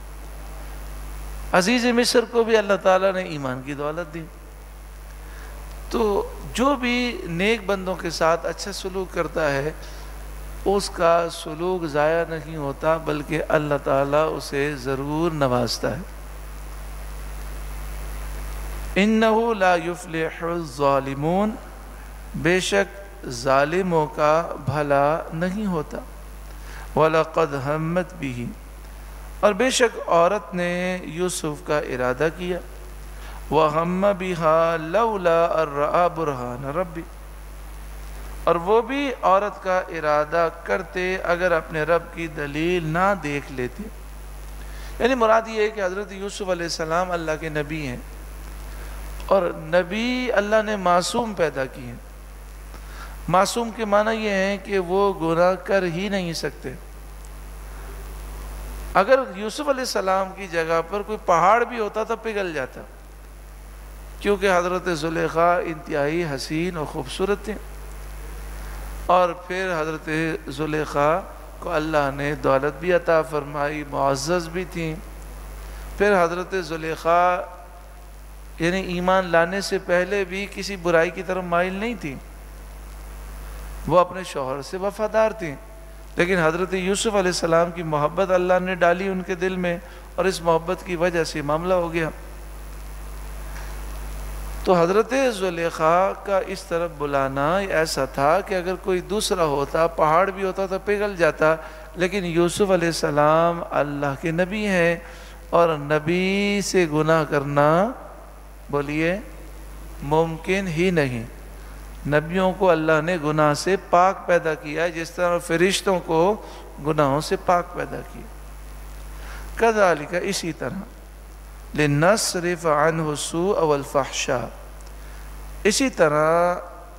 عزیز مصر کو بھی اللہ تعالیٰ نے ایمان کی دولت دی۔ تو جو بھی نیک بندوں کے ساتھ اچھا سلوک کرتا ہے اس کا سلوک ضائع نہیں ہوتا، بلکہ اللہ تعالیٰ اسے ضرور نوازتا ہے۔ اِنَّهُ لَا يُفْلِحُ الظَّالِمُونَ، بے شک ظالموں کا بھلا نہیں ہوتا۔ وَلَقَدْ هَمَّتْ بِهِ، اور بے شک عورت نے یوسف کا ارادہ کیا۔ وَهَمَّ بِهَا لَوْلَا أَن رَأَىٰ بُرْهَانَ رَبِّهِ، اور وہ بھی عورت کا ارادہ کرتے اگر اپنے رب کی دلیل نہ دیکھ لیتے۔ یعنی مراد یہ ہے کہ حضرت یوسف علیہ السلام اللہ کے نبی ہیں، اور نبی اللہ نے معصوم پیدا کی ہیں۔ معصوم کے معنی یہ ہے کہ وہ گناہ کر ہی نہیں سکتے۔ اگر یوسف علیہ السلام کی جگہ پر کوئی پہاڑ بھی ہوتا تو پگھل جاتا، کیونکہ حضرت زلیخا انتہائی حسین اور خوبصورت تھے، اور پھر حضرت زلیخا کو اللہ نے دولت بھی عطا فرمائی، معزز بھی تھیں۔ پھر حضرت زلیخا یعنی ایمان لانے سے پہلے بھی کسی برائی کی طرف مائل نہیں تھی، وہ اپنے شوہر سے وفادار تھیں، لیکن حضرت یوسف علیہ السلام کی محبت اللہ نے ڈالی ان کے دل میں، اور اس محبت کی وجہ سے معاملہ ہو گیا۔ تو حضرت زلیخا کا اس طرف بلانا ایسا تھا کہ اگر کوئی دوسرا ہوتا، پہاڑ بھی ہوتا تو پگھل جاتا، لیکن یوسف علیہ السلام اللہ کے نبی ہیں، اور نبی سے گناہ کرنا بولیے ممکن ہی نہیں۔ نبیوں کو اللہ نے گناہ سے پاک پیدا کیا ہے، جس طرح فرشتوں کو گناہوں سے پاک پیدا کیا۔ کذالک، اسی طرح، لنصرف عنہ السوء والفحشاء، اسی طرح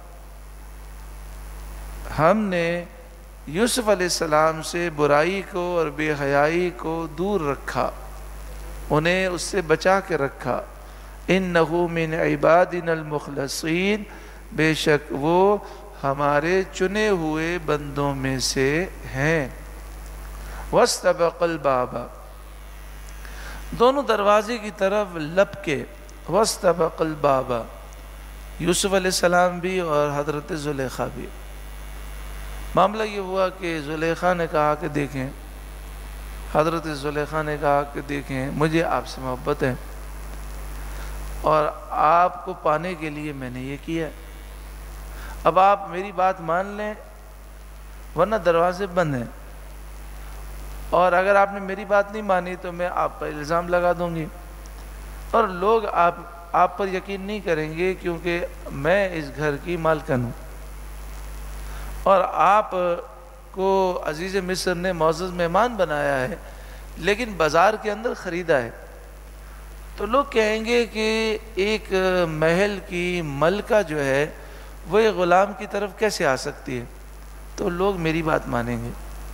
ہم نے یوسف علیہ السلام سے برائی کو اور بے حیائی کو دور رکھا، انہیں اس سے بچا کے رکھا۔ انہ من عبادنا المخلصین، بے شک وہ ہمارے چنے ہوئے بندوں میں سے ہیں۔ واستبق الباب، دونوں دروازے کی طرف لپکے۔ واستبق الباب، یوسف علیہ السلام بھی اور حضرت زلیخا بھی۔ معاملہ یہ ہوا کہ زلیخا نے کہا کہ دیکھیں، حضرت زلیخا نے کہا کہ دیکھیں مجھے آپ سے محبت ہے، اور آپ کو پانے کے لیے میں نے یہ کیا ہے، اب آپ میری بات مان لیں ورنہ دروازے بند ہیں، اور اگر آپ نے میری بات نہیں مانی تو میں آپ پر الزام لگا دوں گی، اور لوگ آپ پر یقین نہیں کریں گے، کیونکہ میں اس گھر کی مالکن ہوں، اور آپ کو عزیز مصر نے معزز مہمان بنایا ہے، لیکن بازار کے اندر خریدا ہے، تو لوگ کہیں گے کہ ایک محل کی ملکہ جو ہے وہ ایک غلام کی طرف کیسے آ سکتی ہے، تو لوگ میری بات مانیں گے۔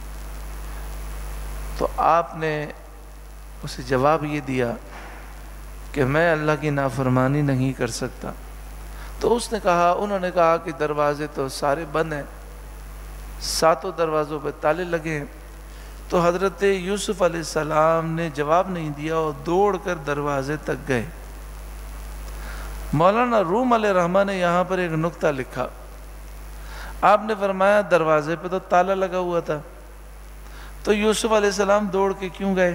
تو آپ نے اسے جواب یہ دیا کہ میں اللہ کی نافرمانی نہیں کر سکتا۔ تو اس نے کہا، انہوں نے کہا کہ دروازے تو سارے بند ہیں، 7 دروازوں پہ تالے لگے ہیں۔ تو حضرت یوسف علیہ السلام نے جواب نہیں دیا اور دوڑ کر دروازے تک گئے۔ مولانا روم علیہ رحمہ نے یہاں پر ایک نکتہ لکھا، آپ نے فرمایا دروازے پہ تو تالا لگا ہوا تھا، تو یوسف علیہ السلام دوڑ کے کیوں گئے؟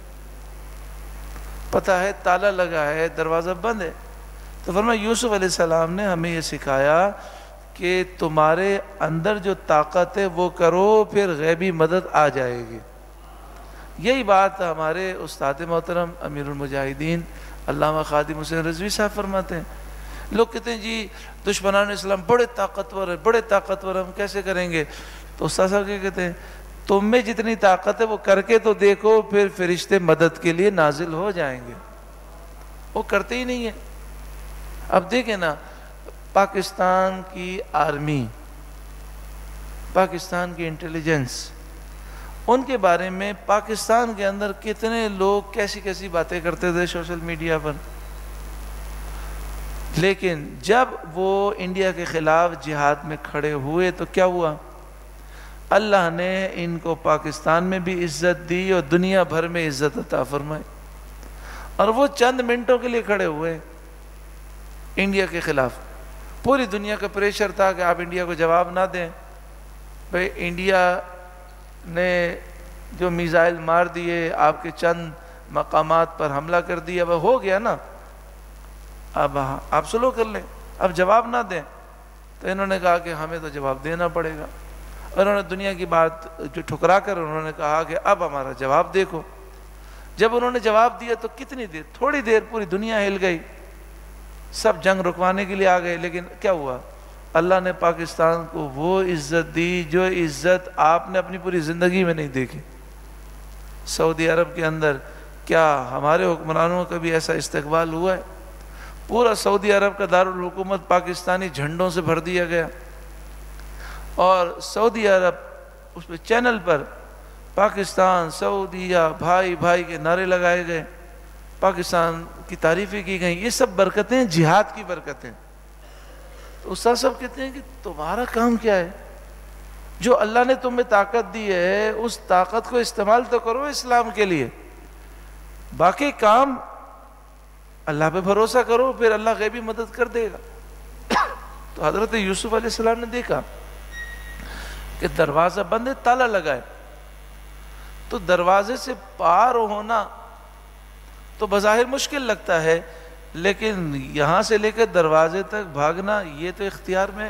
پتہ ہے تالا لگا ہے، دروازہ بند ہے۔ تو فرمایا یوسف علیہ السلام نے ہمیں یہ سکھایا کہ تمہارے اندر جو طاقت ہے وہ کرو، پھر غیبی مدد آ جائے گی۔ یہی بات ہمارے استاد محترم امیر المجاہدین علامہ خادم حسین رضوی صاحب فرماتے ہیں. لوگ کہتے ہیں جی دشمنان اسلام بڑے طاقتور ہیں، بڑے طاقتور، ہم کیسے کریں گے؟ تو استاد صاحب کیا کہتے ہیں؟ تم میں جتنی طاقت ہے وہ کر کے تو دیکھو، پھر فرشتے مدد کے لیے نازل ہو جائیں گے. وہ کرتے ہی نہیں ہیں. اب دیکھیں نا، پاکستان کی آرمی، پاکستان کی انٹیلیجنس، ان کے بارے میں پاکستان کے اندر کتنے لوگ کیسی کیسی باتیں کرتے تھے سوشل میڈیا پر. لیکن جب وہ انڈیا کے خلاف جہاد میں کھڑے ہوئے تو کیا ہوا؟ اللہ نے ان کو پاکستان میں بھی عزت دی اور دنیا بھر میں عزت عطا فرمائی. اور وہ چند منٹوں کے لیے کھڑے ہوئے انڈیا کے خلاف. پوری دنیا کا پریشر تھا کہ آپ انڈیا کو جواب نہ دیں. بھئی انڈیا نے جو میزائل مار دیے، آپ کے چند مقامات پر حملہ کر دیا، وہ ہو گیا نا، اب آپ سلو کر لیں، اب جواب نہ دیں. تو انہوں نے کہا کہ ہمیں تو جواب دینا پڑے گا. اور انہوں نے دنیا کی بات جو ٹھکرا کر انہوں نے کہا کہ اب ہمارا جواب دیکھو. جب انہوں نے جواب دیا تو کتنی دیر، تھوڑی دیر پوری دنیا ہل گئی، سب جنگ رکوانے کے لیے آ گئے. لیکن کیا ہوا؟ اللہ نے پاکستان کو وہ عزت دی جو عزت آپ نے اپنی پوری زندگی میں نہیں دیکھی. سعودی عرب کے اندر کیا ہمارے حکمرانوں کا بھی ایسا استقبال ہوا ہے؟ پورا سعودی عرب کا دارالحکومت پاکستانی جھنڈوں سے بھر دیا گیا، اور سعودی عرب اس پہ چینل پر پاکستان سعودیہ بھائی بھائی کے نعرے لگائے گئے، پاکستان کی تعریفیں کی گئیں. یہ سب برکتیں جہاد کی برکتیں. تو استاد صاحب کہتے ہیں کہ تمہارا کام کیا ہے؟ جو اللہ نے تمہیں طاقت دی ہے اس طاقت کو استعمال تو کرو اسلام کے لیے. باقی کام اللہ پہ بھروسہ کرو، پھر اللہ غیبی مدد کر دے گا. تو حضرت یوسف علیہ السلام نے دیکھا کہ دروازہ بند ہے، تالا لگا ہے. تو دروازے سے پار ہونا تو بظاہر مشکل لگتا ہے، لیکن یہاں سے لے کر دروازے تک بھاگنا یہ تو اختیار میں ہے.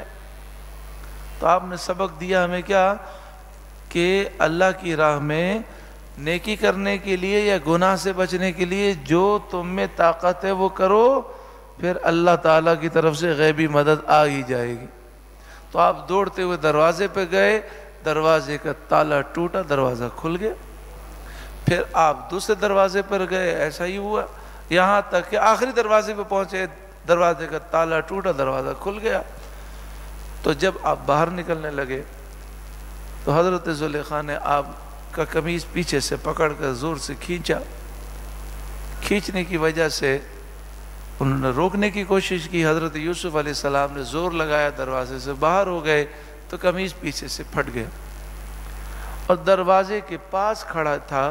تو آپ نے سبق دیا ہمیں کیا؟ کہ اللہ کی راہ میں نیکی کرنے کے لیے یا گناہ سے بچنے کے لیے جو تم میں طاقت ہے وہ کرو، پھر اللہ تعالیٰ کی طرف سے غیبی مدد آ ہی جائے گی. تو آپ دوڑتے ہوئے دروازے پہ گئے، دروازے کا تالا ٹوٹا، دروازہ کھل گیا. پھر آپ دوسرے دروازے پر گئے، ایسا ہی ہوا، یہاں تک کہ آخری دروازے پہ پہنچے، دروازے کا تالا ٹوٹا، دروازہ کھل گیا. تو جب آپ باہر نکلنے لگے تو حضرت زلیخا نے آپ کا قمیض پیچھے سے پکڑ کر زور سے کھینچا. کھینچنے کی وجہ سے انہوں نے روکنے کی کوشش کی. حضرت یوسف علیہ السلام نے زور لگایا، دروازے سے باہر ہو گئے تو قمیض پیچھے سے پھٹ گیا. اور دروازے کے پاس کھڑا تھا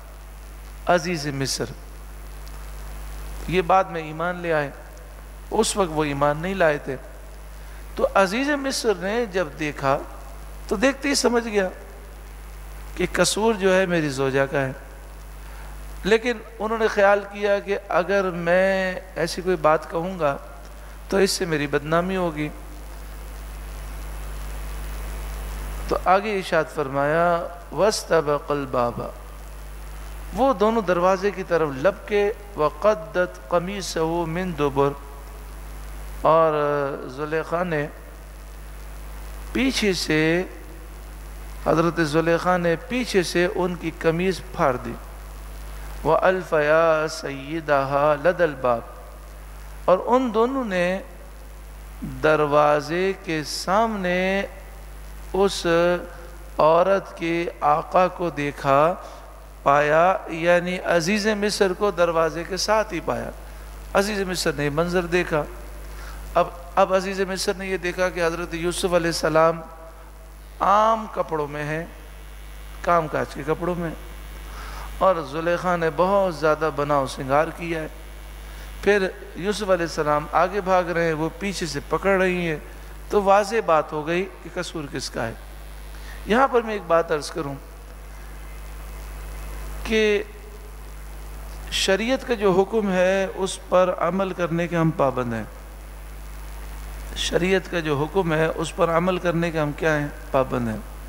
عزیز مصر. یہ بعد میں ایمان لے آئے، اس وقت وہ ایمان نہیں لائے تھے. تو عزیز مصر نے جب دیکھا تو دیکھتے ہی سمجھ گیا کہ قصور جو ہے میری زوجہ کا ہے. لیکن انہوں نے خیال کیا کہ اگر میں ایسی کوئی بات کہوں گا تو اس سے میری بدنامی ہوگی. تو آگے ارشاد فرمایا وَاسْتَبَقَ الْبَابَ، وہ دونوں دروازے کی طرف لپکے. وَقَدَّتْ قَمِيصَهُ مِن دُبُرٍ، اور زلیخا نے پیچھے سے، حضرت زلیخا نے پیچھے سے ان کی قمیض پھاڑ دی. وَأَلْفَيَا سَيِّدَهَا لَدَى الْبَابِ، اور ان دونوں نے دروازے کے سامنے اس عورت کے آقا کو دیکھا، پایا، یعنی عزیز مصر کو دروازے کے ساتھ ہی پایا. عزیز مصر نے یہ منظر دیکھا. اب عزیز مصر نے یہ دیکھا کہ حضرت یوسف علیہ السلام عام کپڑوں میں ہیں، کام کاج کے کپڑوں میں، اور زلیخا نے بہت زیادہ بناؤ سنگار کیا ہے. پھر یوسف علیہ السلام آگے بھاگ رہے ہیں، وہ پیچھے سے پکڑ رہی ہیں. تو واضح بات ہو گئی کہ قصور کس کا ہے. یہاں پر میں ایک بات عرض کروں کہ شریعت کا جو حکم ہے اس پر عمل کرنے کے ہم پابند ہیں. شریعت کا جو حکم ہے اس پر عمل کرنے کے ہم کیا ہیں؟ پابند ہیں.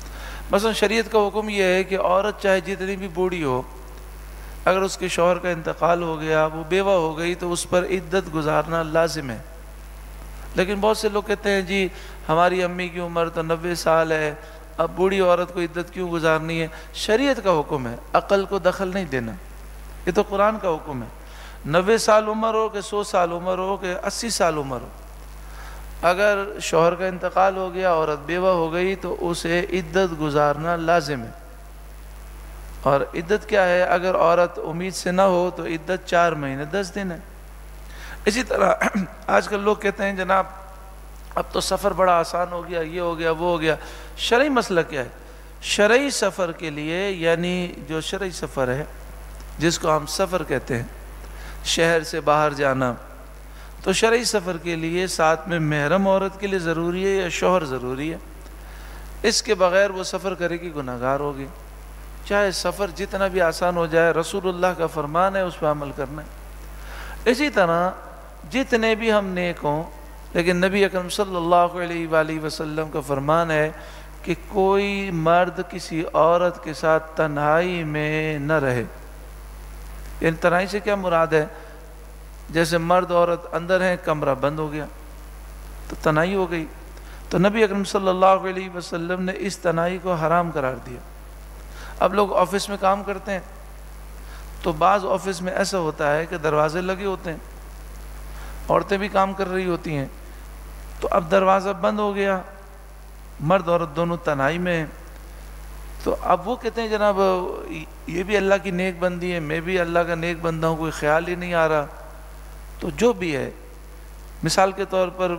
مثلا شریعت کا حکم یہ ہے کہ عورت چاہے جتنی بھی بوڑھی ہو، اگر اس کے شوہر کا انتقال ہو گیا، وہ بیوہ ہو گئی، تو اس پر عدت گزارنا لازم ہے۔ لیکن بہت سے لوگ کہتے ہیں جی ہماری امی کی عمر تو 90 سال ہے، اب بوڑھی عورت کو عدت کیوں گزارنی ہے؟ شریعت کا حکم ہے، عقل کو دخل نہیں دینا، یہ تو قرآن کا حکم ہے۔ 90 سال عمر ہو کہ 100 سال عمر ہو کہ 80 سال عمر ہو، اگر شوہر کا انتقال ہو گیا، عورت بیوہ ہو گئی، تو اسے عدت گزارنا لازم ہے۔ اور عدت کیا ہے؟ اگر عورت امید سے نہ ہو تو عدت 4 مہینے 10 دن ہے۔ اسی طرح آج کل لوگ کہتے ہیں جناب اب تو سفر بڑا آسان ہو گیا، یہ ہو گیا وہ ہو گیا۔ شرعی مسئلہ کیا ہے؟ شرعی سفر کے لیے، یعنی جو شرعی سفر ہے جس کو ہم سفر کہتے ہیں، شہر سے باہر جانا، تو شرعی سفر کے لیے ساتھ میں محرم عورت کے لیے ضروری ہے یا شوہر ضروری ہے؟ اس کے بغیر وہ سفر کرے گی گناہ گار ہوگی۔ چاہے سفر جتنا بھی آسان ہو جائے، رسول اللہ کا فرمان ہے، اس پہ عمل کرنا ہے۔ اسی طرح جتنے بھی ہم نیک ہوں، لیکن نبی اکرم صلی اللہ علیہ وآلہ وسلم کا فرمان ہے کہ کوئی مرد کسی عورت کے ساتھ تنہائی میں نہ رہے۔ یعنی تنہائی سے کیا مراد ہے؟ جیسے مرد عورت اندر ہیں، کمرہ بند ہو گیا تو تنہائی ہو گئی، تو نبی اکرم صلی اللہ علیہ وسلم نے اس تنہائی کو حرام قرار دیا۔ اب لوگ آفس میں کام کرتے ہیں، تو بعض آفس میں ایسا ہوتا ہے کہ دروازے لگے ہوتے ہیں، عورتیں بھی کام کر رہی ہوتی ہیں، تو اب دروازہ بند ہو گیا، مرد عورت دونوں تنہائی میں ہیں، تو اب وہ کہتے ہیں جناب یہ بھی اللہ کی نیک بندی ہے، میں بھی اللہ کا نیک بندہ ہوں، کوئی خیال ہی نہیں آ رہا۔ تو جو بھی ہے، مثال کے طور پر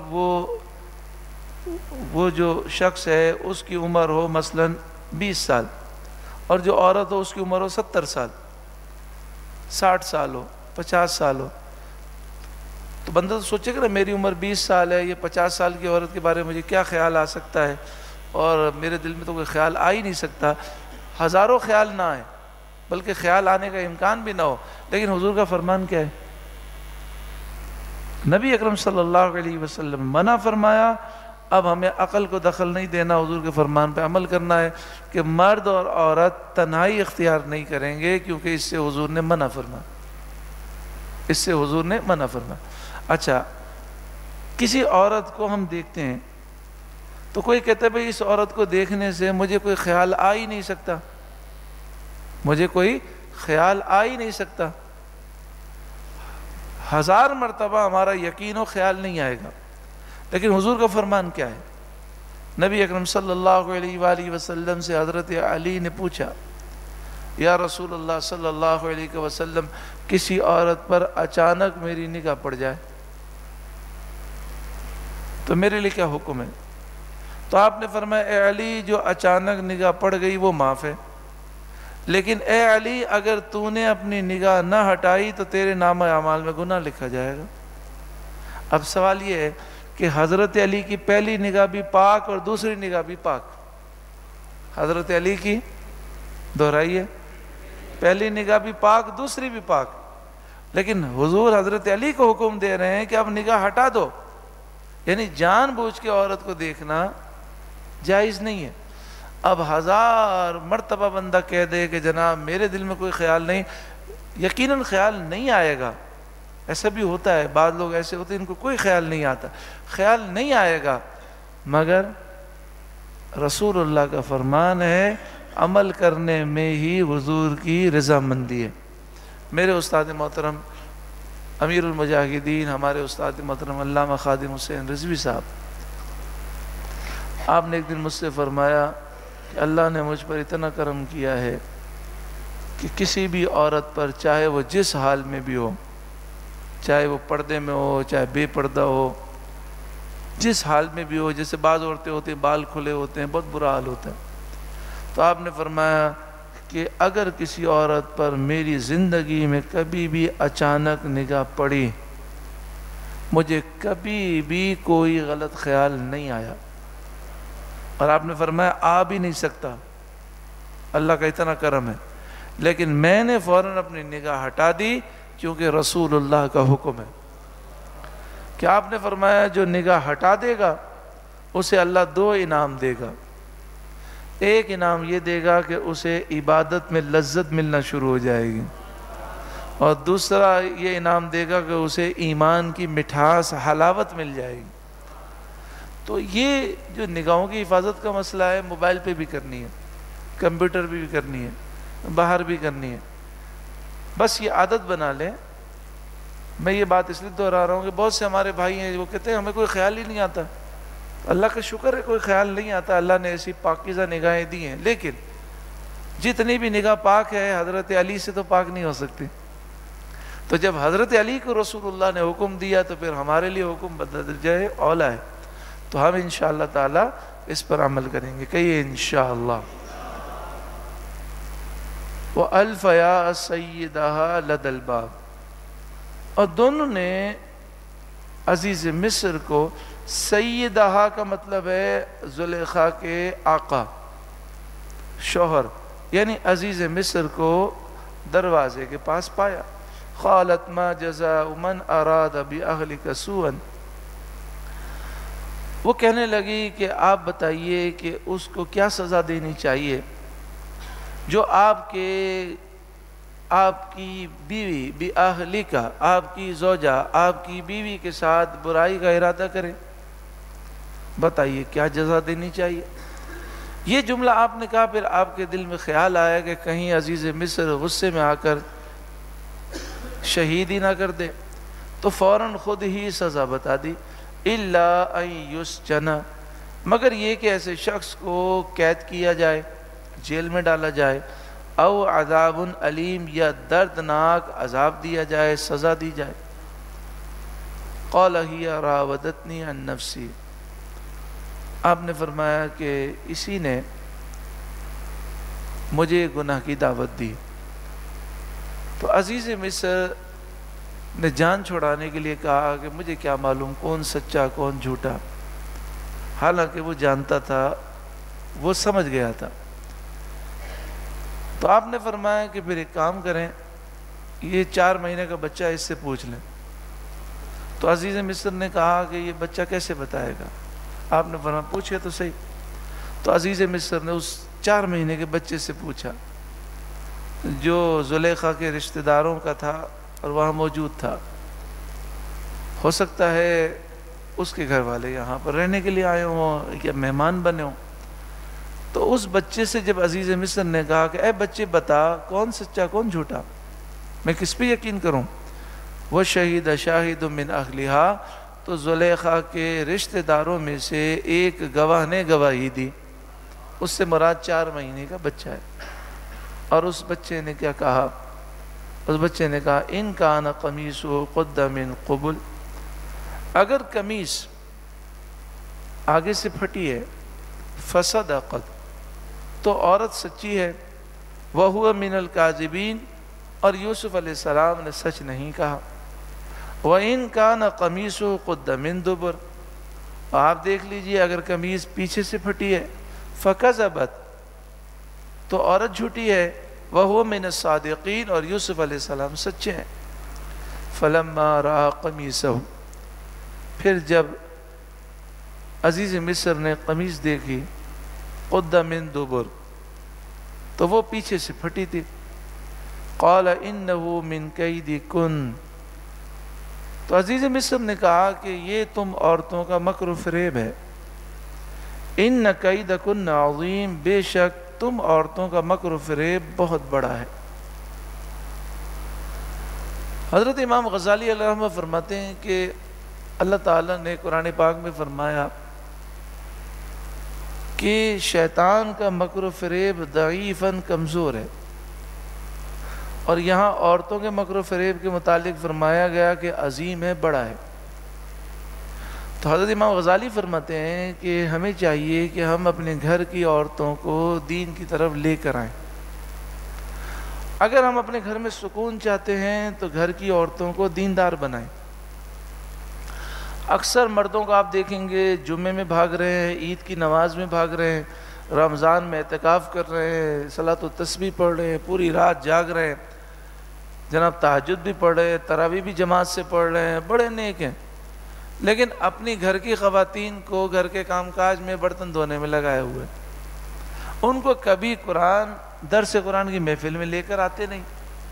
وہ جو شخص ہے اس کی عمر ہو مثلا 20 سال، اور جو عورت ہو اس کی عمر ہو 70 سال، 60 سال ہو، 50 سال ہو، تو بندہ تو سوچے گا میری عمر 20 سال ہے، یہ 50 سال کی عورت کے بارے میں مجھے کیا خیال آ سکتا ہے، اور میرے دل میں تو کوئی خیال آ ہی نہیں سکتا۔ ہزاروں خیال نہ آئے، بلکہ خیال آنے کا امکان بھی نہ ہو، لیکن حضور کا فرمان کیا ہے؟ نبی اکرم صلی اللہ علیہ وسلم منع فرمایا، اب ہمیں عقل کو دخل نہیں دینا، حضور کے فرمان پہ عمل کرنا ہے کہ مرد اور عورت تنہائی اختیار نہیں کریں گے، کیونکہ اس سے حضور نے منع فرمایا، اس سے حضور نے منع فرمایا۔ اچھا، کسی عورت کو ہم دیکھتے ہیں تو کوئی کہتا ہے بھئی اس عورت کو دیکھنے سے مجھے کوئی خیال آ ہی نہیں سکتا، مجھے کوئی خیال آ ہی نہیں سکتا۔ 1000 مرتبہ ہمارا یقین و خیال نہیں آئے گا، لیکن حضور کا فرمان کیا ہے؟ نبی اکرم صلی اللہ علیہ وآلہ وسلم سے حضرت علی نے پوچھا، یا رسول اللہ صلی اللہ علیہ وسلم، کسی عورت پر اچانک میری نگاہ پڑ جائے تو میرے لیے کیا حکم ہے؟ تو آپ نے فرمایا، اے علی، جو اچانک نگاہ پڑ گئی وہ معاف ہے، لیکن اے علی اگر تو نے اپنی نگاہ نہ ہٹائی تو تیرے نامہ اعمال میں گناہ لکھا جائے گا۔ اب سوال یہ ہے کہ حضرت علی کی پہلی نگاہ بھی پاک اور دوسری نگاہ بھی پاک، حضرت علی کی دہرائیے، پہلی نگاہ بھی پاک دوسری بھی پاک، لیکن حضور حضرت علی کو حکم دے رہے ہیں کہ اب نگاہ ہٹا دو، یعنی جان بوجھ کے عورت کو دیکھنا جائز نہیں ہے۔ اب 1000 مرتبہ بندہ کہہ دے کہ جناب میرے دل میں کوئی خیال نہیں، یقیناً خیال نہیں آئے گا، ایسا بھی ہوتا ہے، بعض لوگ ایسے ہوتے ہیں ان کو کوئی خیال نہیں آتا، خیال نہیں آئے گا، مگر رسول اللہ کا فرمان ہے عمل کرنے میں ہی حضور کی رضامندی ہے۔ میرے استاد محترم امیر المجاہدین، ہمارے استاد محترم علامہ خادم حسین رضوی صاحب، آپ نے ایک دن مجھ سے فرمایا کہ اللہ نے مجھ پر اتنا کرم کیا ہے کہ کسی بھی عورت پر، چاہے وہ جس حال میں بھی ہو، چاہے وہ پردے میں ہو چاہے بے پردہ ہو، جس حال میں بھی ہو، جیسے بعض عورتیں ہوتی ہیں بال کھلے ہوتے ہیں، بہت برا حال ہوتا ہے، تو آپ نے فرمایا کہ اگر کسی عورت پر میری زندگی میں کبھی بھی اچانک نگاہ پڑی، مجھے کبھی بھی کوئی غلط خیال نہیں آیا، اور آپ نے فرمایا آ بھی نہیں سکتا، اللہ کا اتنا کرم ہے، لیکن میں نے فوراً اپنی نگاہ ہٹا دی کیونکہ رسول اللہ کا حکم ہے کہ آپ نے فرمایا جو نگاہ ہٹا دے گا اسے اللہ 2 انعام دے گا، ایک انعام یہ دے گا کہ اسے عبادت میں لذت ملنا شروع ہو جائے گی، اور دوسرا یہ انعام دے گا کہ اسے ایمان کی مٹھاس حلاوت مل جائے گی۔ تو یہ جو نگاہوں کی حفاظت کا مسئلہ ہے، موبائل پہ بھی کرنی ہے، کمپیوٹر پہ بھی کرنی ہے، باہر بھی کرنی ہے، بس یہ عادت بنا لیں۔ میں یہ بات اس لیے دہرا رہا ہوں کہ بہت سے ہمارے بھائی ہیں وہ کہتے ہیں ہمیں کوئی خیال ہی نہیں آتا۔ اللہ کا شکر ہے کوئی خیال نہیں آتا، اللہ نے ایسی پاکیزہ نگاہیں دی ہیں، لیکن جتنی بھی نگاہ پاک ہے حضرت علی سے تو پاک نہیں ہو سکتی۔ تو جب حضرت علی کو رسول اللہ نے حکم دیا تو پھر ہمارے لیے حکم بدرجہ اولیٰ ہے، تو ہم انشاءاللہ تعالی اس پر عمل کریں گے۔ کہیے انشاءاللہ۔ وَأَلْفَ يَا سَيِّدَهَا لَدَى الْبَابِ، اور دونوں نے عزیز مصر کو، سیدہا کا مطلب ہے زلیخا کے آقا، شوہر، یعنی عزیز مصر کو دروازے کے پاس پایا۔ قالت ما جزاء من اراد بأہلک سوءا، وہ کہنے لگی کہ آپ بتائیے کہ اس کو کیا سزا دینی چاہیے جو آپ کی بیوی بأہلک، آپ کی زوجہ، آپ کی بیوی کے ساتھ برائی کا ارادہ کرے، بتائیے کیا جزا دینی چاہیے۔ یہ جملہ آپ نے کہا، پھر آپ کے دل میں خیال آیا کہ کہیں عزیز مصر غصے میں آ کر شہید ہی نہ کر دے، تو فوراً خود ہی سزا بتا دی۔ الا ان یسجن، مگر یہ کہ ایسے شخص کو قید کیا جائے، جیل میں ڈالا جائے، او عذاب علیم، یا دردناک عذاب دیا جائے، سزا دی جائے۔ قال ہی راودتنی عن نفسی، آپ نے فرمایا کہ اسی نے مجھے گناہ کی دعوت دی۔ تو عزیز مصر نے جان چھڑانے کے لیے کہا کہ مجھے کیا معلوم کون سچا کون جھوٹا، حالانکہ وہ جانتا تھا، وہ سمجھ گیا تھا۔ تو آپ نے فرمایا کہ پھر ایک کام کریں، یہ 4 مہینے کا بچہ اس سے پوچھ لیں۔ تو عزیز مصر نے کہا کہ یہ بچہ کیسے بتائے گا؟ آپ نے فرمایا پوچھے تو صحیح۔ تو عزیز مصر نے اس 4 مہینے کے بچے سے پوچھا جو زلیخا کے رشتہ داروں کا تھا اور وہاں موجود تھا، ہو سکتا ہے اس کے گھر والے یہاں پر رہنے کے لیے آئے ہوں یا مہمان بنے ہوں۔ تو اس بچے سے جب عزیز مصر نے کہا کہ اے بچے بتا کون سچا کون جھوٹا، میں کس پہ یقین کروں؟ وہ شہید شاہد من اہلہا، تو زلیخا کے رشتہ داروں میں سے ایک گواہ نے گواہی دی، اس سے مراد 4 مہینے کا بچہ ہے۔ اور اس بچے نے کیا کہا؟ اس بچے نے کہا ان کان قمیصہ قد من قبل، اگر قمیص آگے سے پھٹی ہے، فصدقت، تو عورت سچی ہے، وَهُوَ مِنَ الْكَاذِبِينَ، اور یوسف علیہ السلام نے سچ نہیں کہا۔ وَإِن كَانَ قَمِيصُهُ قُدَّ مِن دُبُرٍ، آپ دیکھ لیجئے اگر قمیص پیچھے سے پھٹی ہے، فَكَذَبَتْ، تو عورت جھوٹی ہے، وَهُوَ مِنَ الصَّادِقِينَ، اور یوسف علیہ السلام سچے ہیں۔ فَلَمَّا رَأَى قَمِيصَهُ، پھر جب عزیز مصر نے قمیص دیکھی، قُدَّ مِن دُبُرٍ، تو وہ پیچھے سے پھٹی تھی، قَالَ إِنَّهُ مِن كَيْدِكُنَّ، تو عزیز مصر نے کہا کہ یہ تم عورتوں کا مکر و فریب ہے، إِنَّ كَيْدَكُنَّ عَظِيمٌ، بے شک تم عورتوں کا مکر و فریب بہت بڑا ہے۔ حضرت امام غزالی علیہ الرحمہ فرماتے ہیں کہ اللہ تعالیٰ نے قرآن پاک میں فرمایا کہ شیطان کا مکر و فریب ضعیفاً کمزور ہے، اور یہاں عورتوں کے مکر و فریب کے متعلق فرمایا گیا کہ عظیم ہے، بڑا ہے۔ تو حضرت امام غزالی فرماتے ہیں کہ ہمیں چاہیے کہ ہم اپنے گھر کی عورتوں کو دین کی طرف لے کر آئیں۔ اگر ہم اپنے گھر میں سکون چاہتے ہیں تو گھر کی عورتوں کو دیندار بنائیں۔ اکثر مردوں کو آپ دیکھیں گے جمعے میں بھاگ رہے ہیں، عید کی نماز میں بھاگ رہے ہیں، رمضان میں اعتکاف کر رہے ہیں، صلاۃ و تسبیح پڑھ رہے ہیں، پوری رات جاگ رہے ہیں، جناب تہجد بھی پڑھ رہے ہیں، تراویح بھی جماعت سے پڑھ رہے ہیں، بڑے نیک ہیں، لیکن اپنی گھر کی خواتین کو گھر کے کام کاج میں برتن دھونے میں لگائے ہوئے، ان کو کبھی درس قرآن کی محفل میں لے کر آتے نہیں،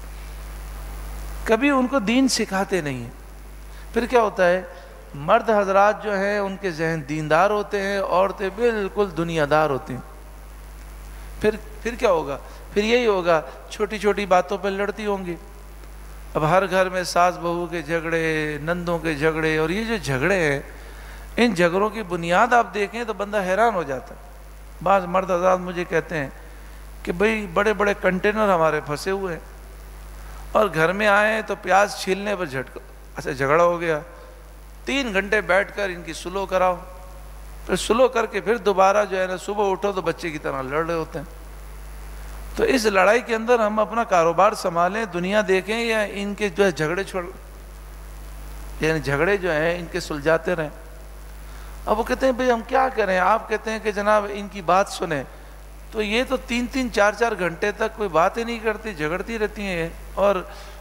کبھی ان کو دین سکھاتے نہیں ہیں۔ پھر کیا ہوتا ہے، مرد حضرات جو ہیں ان کے ذہن دیندار ہوتے ہیں، عورتیں بالکل دنیا دار ہوتی ہیں۔ پھر کیا ہوگا، پھر یہی ہوگا، چھوٹی چھوٹی باتوں پر لڑتی ہوں گی۔ اب ہر گھر میں ساس بہو کے جھگڑے، نندوں کے جھگڑے، اور یہ جو جھگڑے ہیں، ان جھگڑوں کی بنیاد آپ دیکھیں تو بندہ حیران ہو جاتا ہے۔ بعض مرد حضرات مجھے کہتے ہیں کہ بھئی بڑے بڑے کنٹینر ہمارے پھنسے ہوئے ہیں، اور گھر میں آئے تو پیاز چھیلنے پر جھگڑا ہو گیا، 3 گھنٹے بیٹھ کر ان کی سلو کراؤ، پھر سلو کر کے پھر دوبارہ جو ہے نا صبح اٹھو تو بچے کی طرح لڑ رہے ہوتے ہیں۔ تو اس لڑائی کے اندر ہم اپنا کاروبار سنبھالیں، دنیا دیکھیں، یا ان کے جو ہے جھگڑے یعنی جھگڑے جو ہیں ان کے سلجھاتے رہیں۔ اب وہ کہتے ہیں بھئی ہم کیا کریں، آپ کہتے ہیں کہ جناب ان کی بات سنیں، تو یہ تو 3-3 4-4 گھنٹے تک کوئی بات ہی نہیں کرتی، جھگڑتی رہتی ہیں، اور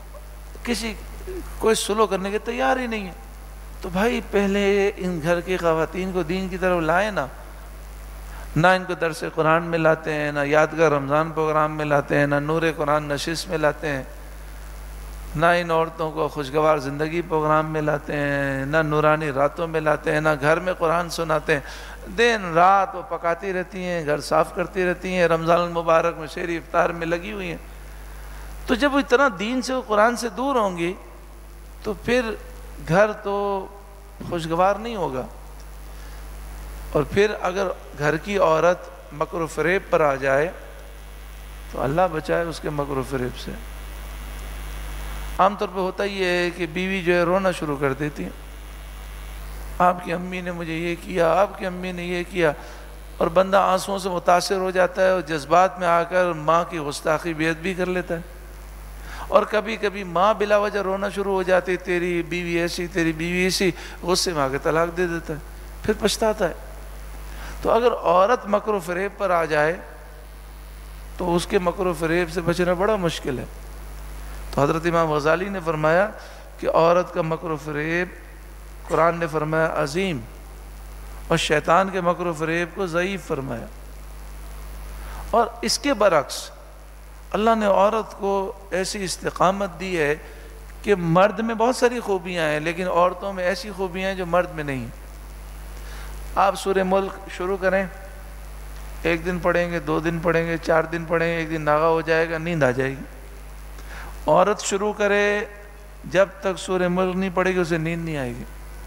کوئی سلو کرنے کے تیار ہی نہیں ہے۔ تو بھائی پہلے ان گھر کی خواتین کو دین کی طرف لائیں نا، نہ ان کو درس قرآن میں لاتے ہیں، نہ یادگار رمضان پروگرام میں لاتے ہیں، نہ نور قرآن نشست میں لاتے ہیں، نہ ان عورتوں کو خوشگوار زندگی پروگرام میں لاتے ہیں، نہ نورانی راتوں میں لاتے ہیں، نہ گھر میں قرآن سناتے ہیں۔ دن رات وہ پکاتی رہتی ہیں، گھر صاف کرتی رہتی ہیں، رمضان المبارک میں شہری افطار میں لگی ہوئی ہیں۔ تو جب وہ اتنا دین سے قرآن سے دور ہوں گی تو پھر گھر تو خوشگوار نہیں ہوگا۔ اور پھر اگر گھر کی عورت مکر و فریب پر آ جائے تو اللہ بچائے اس کے مکر و فریب سے۔ عام طور پہ ہوتا یہ ہے کہ بیوی جو ہے رونا شروع کر دیتی ہے، آپ کی امی نے مجھے یہ کیا، آپ کی امی نے یہ کیا، اور بندہ آنسوؤں سے متاثر ہو جاتا ہے، اور جذبات میں آ کر ماں کی گستاخی بے ادبی کر لیتا ہے۔ اور کبھی کبھی ماں بلا وجہ رونا شروع ہو جاتی، تیری بیوی ایسی، تیری بیوی ایسی، غصے میں آ کے طلاق دے دیتا ہے، پھر پچھتاتا ہے۔ تو اگر عورت مکر و فریب پر آ جائے تو اس کے مکر و فریب سے بچنا بڑا مشکل ہے۔ تو حضرت امام غزالی نے فرمایا کہ عورت کا مکر و فریب قرآن نے فرمایا عظیم، اور شیطان کے مکر و فریب کو ضعیف فرمایا۔ اور اس کے برعکس اللہ نے عورت کو ایسی استقامت دی ہے کہ مرد میں بہت ساری خوبیاں ہیں، لیکن عورتوں میں ایسی خوبیاں ہیں جو مرد میں نہیں ہیں۔ آپ سورہ ملک شروع کریں، 1 دن پڑھیں گے، 2 دن پڑھیں گے، 4 دن پڑھیں گے، 1 دن ناغہ ہو جائے گا، نیند آ جائے گی۔ عورت شروع کرے جب تک سورہ ملک نہیں پڑھے گی اسے نیند نہیں آئے گی۔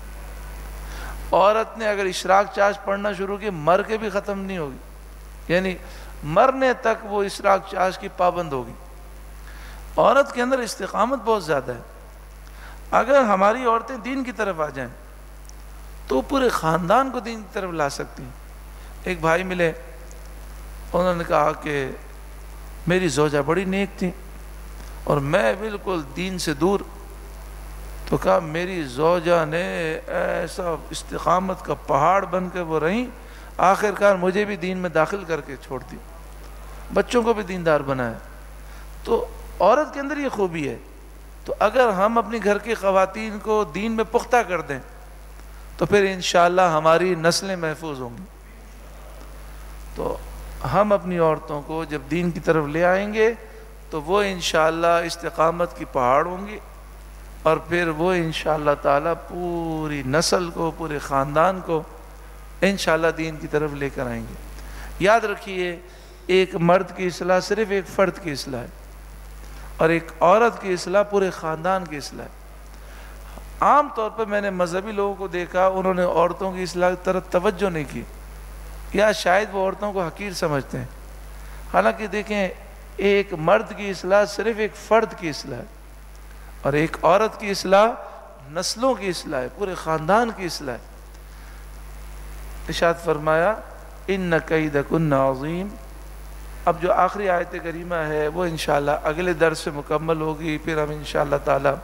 عورت نے اگر اشراق چاش پڑھنا شروع کی، مر کے بھی ختم نہیں ہوگی، یعنی مرنے تک وہ اشراق چاش کی پابند ہوگی۔ عورت کے اندر استقامت بہت زیادہ ہے۔ اگر ہماری عورتیں دین کی طرف آ جائیں تو پورے خاندان کو دین کی طرف لا سکتی ہیں۔ ایک بھائی ملے، انہوں نے کہا کہ میری زوجہ بڑی نیک تھی اور میں بالکل دین سے دور۔ تو کہا میری زوجہ نے ایسا استقامت کا پہاڑ بن کے وہ رہیں، آخر کار مجھے بھی دین میں داخل کر کے چھوڑ دی، بچوں کو بھی دیندار بنایا۔ تو عورت کے اندر یہ خوبی ہے۔ تو اگر ہم اپنی گھر کی خواتین کو دین میں پختہ کر دیں تو پھر انشاءاللہ ہماری نسلیں محفوظ ہوں گی۔ تو ہم اپنی عورتوں کو جب دین کی طرف لے آئیں گے تو وہ انشاءاللہ استقامت کی پہاڑ ہوں گی، اور پھر وہ انشاءاللہ تعالی پوری نسل کو، پورے خاندان کو انشاءاللہ دین کی طرف لے کر آئیں گے۔ یاد رکھیے، ایک مرد کی اصلاح صرف ایک فرد کی اصلاح ہے، اور ایک عورت کی اصلاح پورے خاندان کی اصلاح ہے۔ عام طور پر میں نے مذہبی لوگوں کو دیکھا، انہوں نے عورتوں کی اصلاح کی طرف توجہ نہیں کی، یا شاید وہ عورتوں کو حقیر سمجھتے ہیں۔ حالانکہ دیکھیں، ایک مرد کی اصلاح صرف ایک فرد کی اصلاح ہے، اور ایک عورت کی اصلاح نسلوں کی اصلاح ہے، پورے خاندان کی اصلاح ہے۔ ارشاد فرمایا ان کیدکن عظیم۔ اب جو آخری آیت کریمہ ہے وہ انشاءاللہ اگلے درس سے مکمل ہوگی، پھر ہم انشاءاللہ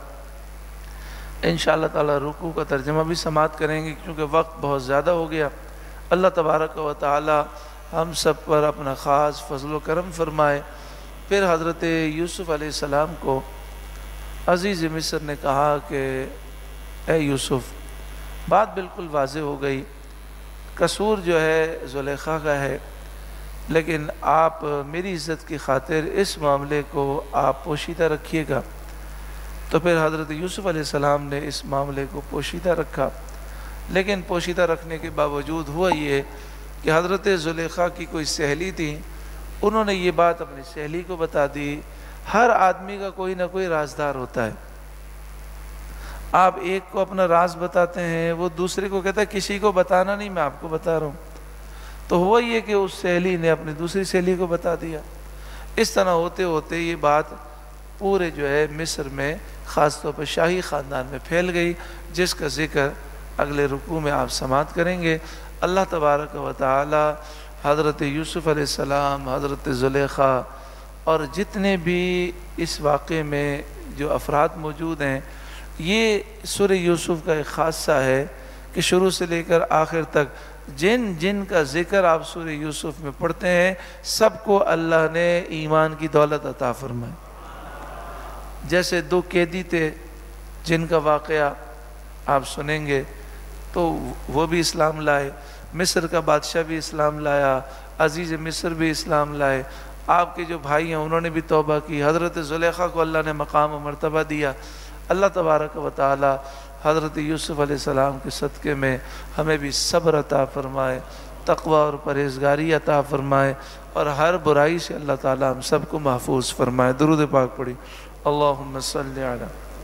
تعالی رکوع کا ترجمہ بھی سماعت کریں گے، کیونکہ وقت بہت زیادہ ہو گیا۔ اللہ تبارک و تعالی ہم سب پر اپنا خاص فضل و کرم فرمائے۔ پھر حضرت یوسف علیہ السلام کو عزیز مصر نے کہا کہ اے یوسف، بات بالکل واضح ہو گئی، قصور جو ہے زلیخا کا ہے، لیکن آپ میری عزت کی خاطر اس معاملے کو آپ پوشیدہ رکھیے گا۔ تو پھر حضرت یوسف علیہ السلام نے اس معاملے کو پوشیدہ رکھا، لیکن پوشیدہ رکھنے کے باوجود ہوا یہ کہ حضرت زلیخا کی کوئی سہیلی تھی، انہوں نے یہ بات اپنی سہیلی کو بتا دی۔ ہر آدمی کا کوئی نہ کوئی رازدار ہوتا ہے، آپ ایک کو اپنا راز بتاتے ہیں، وہ دوسرے کو کہتا ہے کسی کو بتانا نہیں، میں آپ کو بتا رہا ہوں۔ تو ہوا یہ کہ اس سہیلی نے اپنی دوسری سہیلی کو بتا دیا۔ اس طرح ہوتے ہوتے یہ بات پورے جو ہے مصر میں، خاص طور پر شاہی خاندان میں پھیل گئی، جس کا ذکر اگلے رکوع میں آپ سماعت کریں گے۔ اللہ تبارک و تعالی حضرت یوسف علیہ السلام، حضرت زلیخا اور جتنے بھی اس واقعے میں جو افراد موجود ہیں، یہ سورہ یوسف کا ایک خاصہ ہے کہ شروع سے لے کر آخر تک جن جن کا ذکر آپ سورہ یوسف میں پڑھتے ہیں، سب کو اللہ نے ایمان کی دولت عطا فرمائی۔ جیسے 2 قیدی تھے جن کا واقعہ آپ سنیں گے، تو وہ بھی اسلام لائے، مصر کا بادشاہ بھی اسلام لایا، عزیز مصر بھی اسلام لائے، آپ کے جو بھائی ہیں انہوں نے بھی توبہ کی، حضرت زلیخا کو اللہ نے مقام و مرتبہ دیا۔ اللہ تبارک و تعالی حضرت یوسف علیہ السلام کے صدقے میں ہمیں بھی صبر عطا فرمائے، تقوی اور پرہیزگاری عطا فرمائے، اور ہر برائی سے اللہ تعالی ہم سب کو محفوظ فرمائے۔ درود پاک پڑھی۔ اللہم صلی علی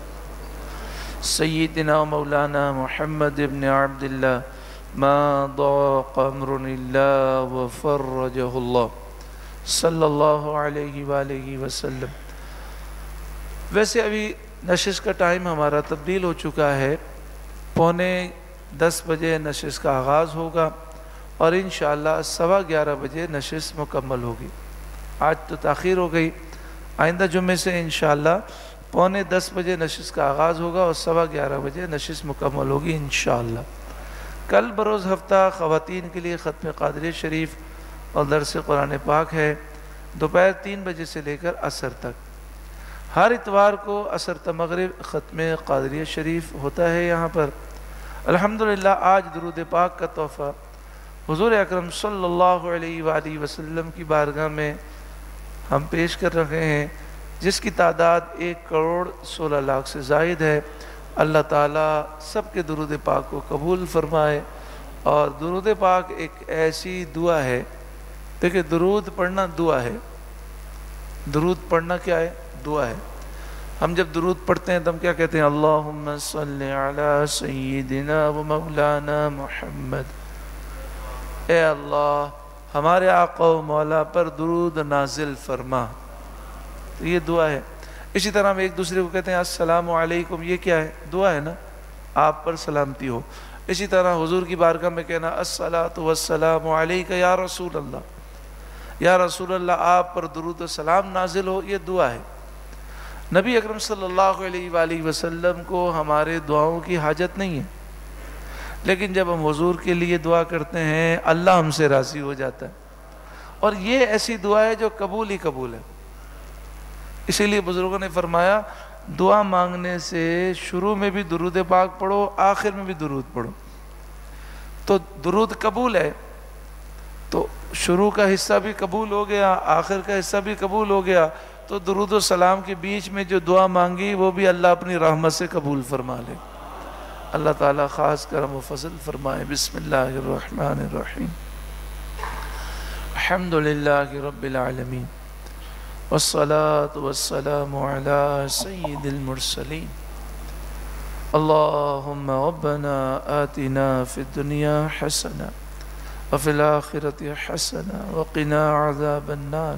سیدنا مولانا محمد ابن عبداللہ ما ضاق امر اللہ وفرجہ اللہ صلی اللہ علیہ وآلہ وسلم۔ ویسے ابھی نشست کا ٹائم ہمارا تبدیل ہو چکا ہے، 10:15 بجے نشست کا آغاز ہوگا اور انشاءاللہ 11:15 بجے نشست مکمل ہوگی۔ آج تو تاخیر ہو گئی، آئندہ جمعے سے انشاءاللہ 10:15 بجے نشست کا آغاز ہوگا اور 11:15 بجے نشست مکمل ہوگی انشاءاللہ۔ کل بروز ہفتہ خواتین کے لیے ختم قادریہ شریف اور درس قرآن پاک ہے، دوپہر 3 بجے سے لے کر عصر تک۔ ہر اتوار کو عصر تا مغرب ختم قادریہ شریف ہوتا ہے یہاں پر۔ الحمدللہ آج درود پاک کا تحفہ حضور اکرم صلی اللہ علیہ وآلہ وسلم کی بارگاہ میں ہم پیش کر رہے ہیں، جس کی تعداد 1,16,00,000 سے زائد ہے۔ اللہ تعالیٰ سب کے درود پاک کو قبول فرمائے۔ اور درود پاک ایک ایسی دعا ہے، دیکھیں درود پڑھنا دعا ہے، درود پڑھنا کیا ہے؟ دعا ہے۔ ہم جب درود پڑھتے ہیں تو ہم کیا کہتے ہیں؟ اللہم صلی علی سیدنا و مولانا محمد، اے اللہ ہمارے آقا و مولا پر درود نازل فرما۔ تو یہ دعا ہے۔ اسی طرح ہم ایک دوسرے کو کہتے ہیں السلام علیکم، یہ کیا ہے؟ دعا ہے نا، آپ پر سلامتی ہو۔ اسی طرح حضور کی بارگاہ میں کہنا الصلاۃ والسلام علیک یا رسول اللہ، یا رسول اللہ آپ پر درود و سلام نازل ہو، یہ دعا ہے۔ نبی اکرم صلی اللہ علیہ وآلہ وسلم کو ہمارے دعاؤں کی حاجت نہیں ہے، لیکن جب ہم حضور کے لیے دعا کرتے ہیں اللہ ہم سے راضی ہو جاتا ہے، اور یہ ایسی دعا ہے جو قبول ہی قبول ہے۔ اسی لیے بزرگوں نے فرمایا دعا مانگنے سے شروع میں بھی درود پاک پڑھو، آخر میں بھی درود پڑھو۔ تو درود قبول ہے تو شروع کا حصہ بھی قبول ہو گیا، آخر کا حصہ بھی قبول ہو گیا، تو درود و سلام کے بیچ میں جو دعا مانگی وہ بھی اللہ اپنی رحمت سے قبول فرما لے۔ اللہ تعالیٰ خاص کرم و فضل فرمائے۔ بسم اللہ الرحمن الرحیم، الحمدللہ رب العالمین، والصلاة والسلام علی سید المرسلین، اللہم ربنا آتنا فی الدنیا حسنہ وفی الآخرۃ حسنہ وقنا عذاب النار۔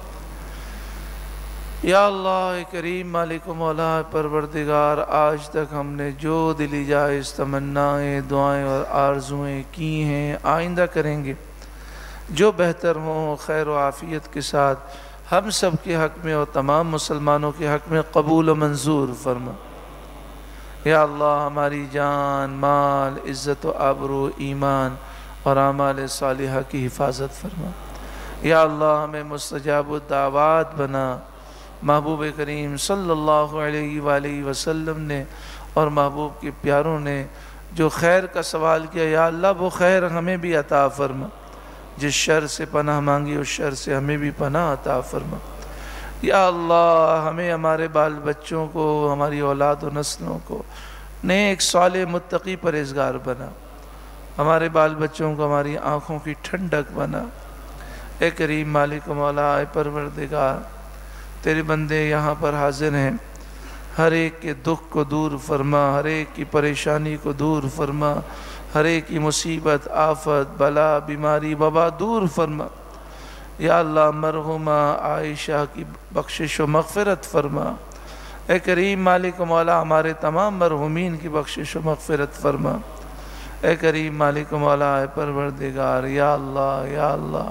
یا اللہ کریم مالک و مولا پروردگار، آج تک ہم نے جو دلی جائز تمنائیں، دعائیں اور آرزویں کی ہیں، آئندہ کریں گے، جو بہتر ہوں خیر و عافیت کے ساتھ ہم سب کے حق میں اور تمام مسلمانوں کے حق میں قبول و منظور فرما۔ یا اللہ ہماری جان، مال، عزت و آبرو، ایمان اور اعمال صالحہ کی حفاظت فرما۔ یا اللہ ہمیں مستجاب الدعوات بنا۔ محبوب کریم صلی اللہ علیہ وآلہ وسلم نے اور محبوب کے پیاروں نے جو خیر کا سوال کیا، یا اللہ وہ خیر ہمیں بھی عطا فرما۔ جس شر سے پناہ مانگی اس شر سے ہمیں بھی پناہ عطا فرما۔ یا اللہ ہمیں، ہمارے بال بچوں کو، ہماری اولاد و نسلوں کو نیک صالح متقی پرہیزگار بنا، ہمارے بال بچوں کو ہماری آنکھوں کی ٹھنڈک بنا۔ اے کریم مالک و مولا، اے پروردگار، تیرے بندے یہاں پر حاضر ہیں، ہر ایک کے دکھ کو دور فرما، ہر ایک کی پریشانی کو دور فرما، ہر ایک کی مصیبت، آفت، بلا، بیماری، وبا دور فرما۔ یا اللہ مرحومہ عائشہ کی بخشش و مغفرت فرما۔ اے کریم مالک و مولا، ہمارے تمام مرحومین کی بخشش و مغفرت فرما۔ اے کریم مالک و مولا، اے پروردگار، یا اللہ یا اللہ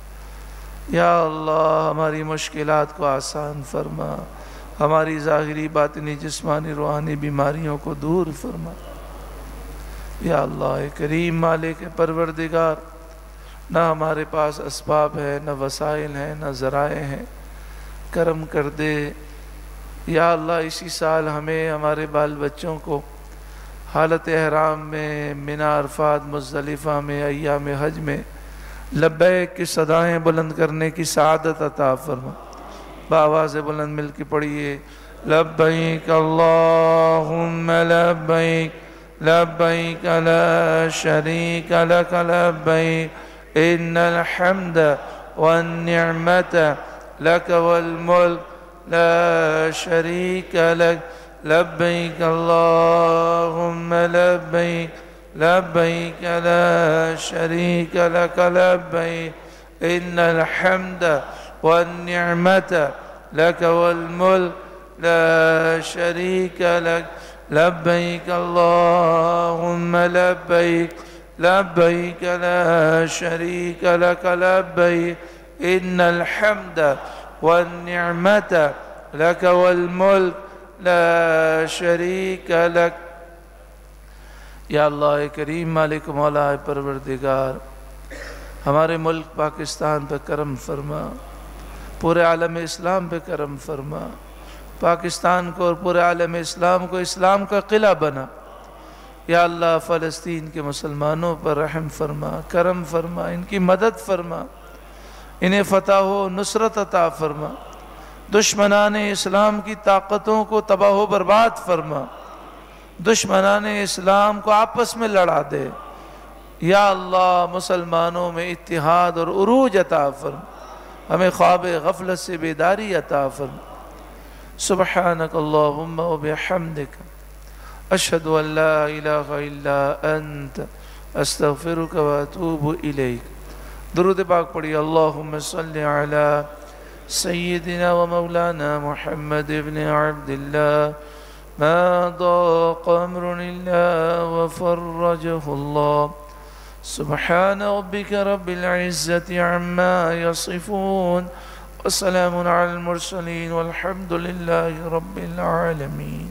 یا اللہ، ہماری مشکلات کو آسان فرما، ہماری ظاہری باطنی جسمانی روحانی بیماریوں کو دور فرما۔ یا اللہ اے کریم مالک پروردگار، نہ ہمارے پاس اسباب ہے، نہ وسائل ہیں، نہ ذرائع ہیں، کرم کر دے۔ یا اللہ اسی سال ہمیں، ہمارے بال بچوں کو حالت احرام میں، منی، عرفات، مزدلفہ میں، ایام حج میں لبیک کی صدائیں بلند کرنے کی سعادت عطا فرما۔ بآواز بلند مل کے پڑھیے، لبیک اللہم لبیک لبیک لا شریک لک لبیک ان الحمد والنعمت لک والملک لا شریک لک لبیک اللہم لبیک لبیک لا شریک لک لبیک ان الحمد والنعمت لک والملک لا شریک لک لبیک اللہم لبیک لبیک لا شریک لک لبیک ان الحمد والنعمت لک والملک لا شریک لک۔ یا اللہ کریم مالک مولا پروردگار، ہمارے ملک پاکستان پہ کرم فرما، پورے عالم اسلام پہ کرم فرما، پاکستان کو اور پورے عالم اسلام کو اسلام کا قلعہ بنا۔ یا اللہ فلسطین کے مسلمانوں پر رحم فرما، کرم فرما، ان کی مدد فرما، انہیں فتح و نصرت عطا فرما، دشمنان اسلام کی طاقتوں کو تباہ و برباد فرما، دشمنان اسلام کو آپس میں لڑا دے۔ یا اللہ مسلمانوں میں اتحاد اور عروج عطا فرما، ہمیں خواب غفلت سے بیداری عطا فرما۔ سبحانک اللہم و بحمدک، اشہد ان لا الہ الا انت، استغفرک و اتوب الیک۔ درود پاک پڑھی، اللہم صلی علی سیدنا و مولانا محمد ابن عبداللہ، ما ضاق امر اللہ وفرجہ اللہ۔ سبحان ربک رب العزت عما یصفون، وسلام علی المرسلین والحمد للہ رب العالمین۔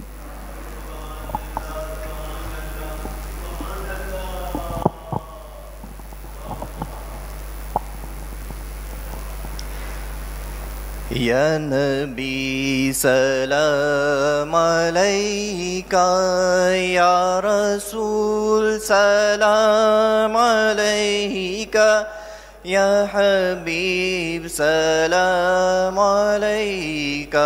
یا نبی سلام علیکہ، یا رسول سلام علیکہ، یا حبیب سلام علیکہ،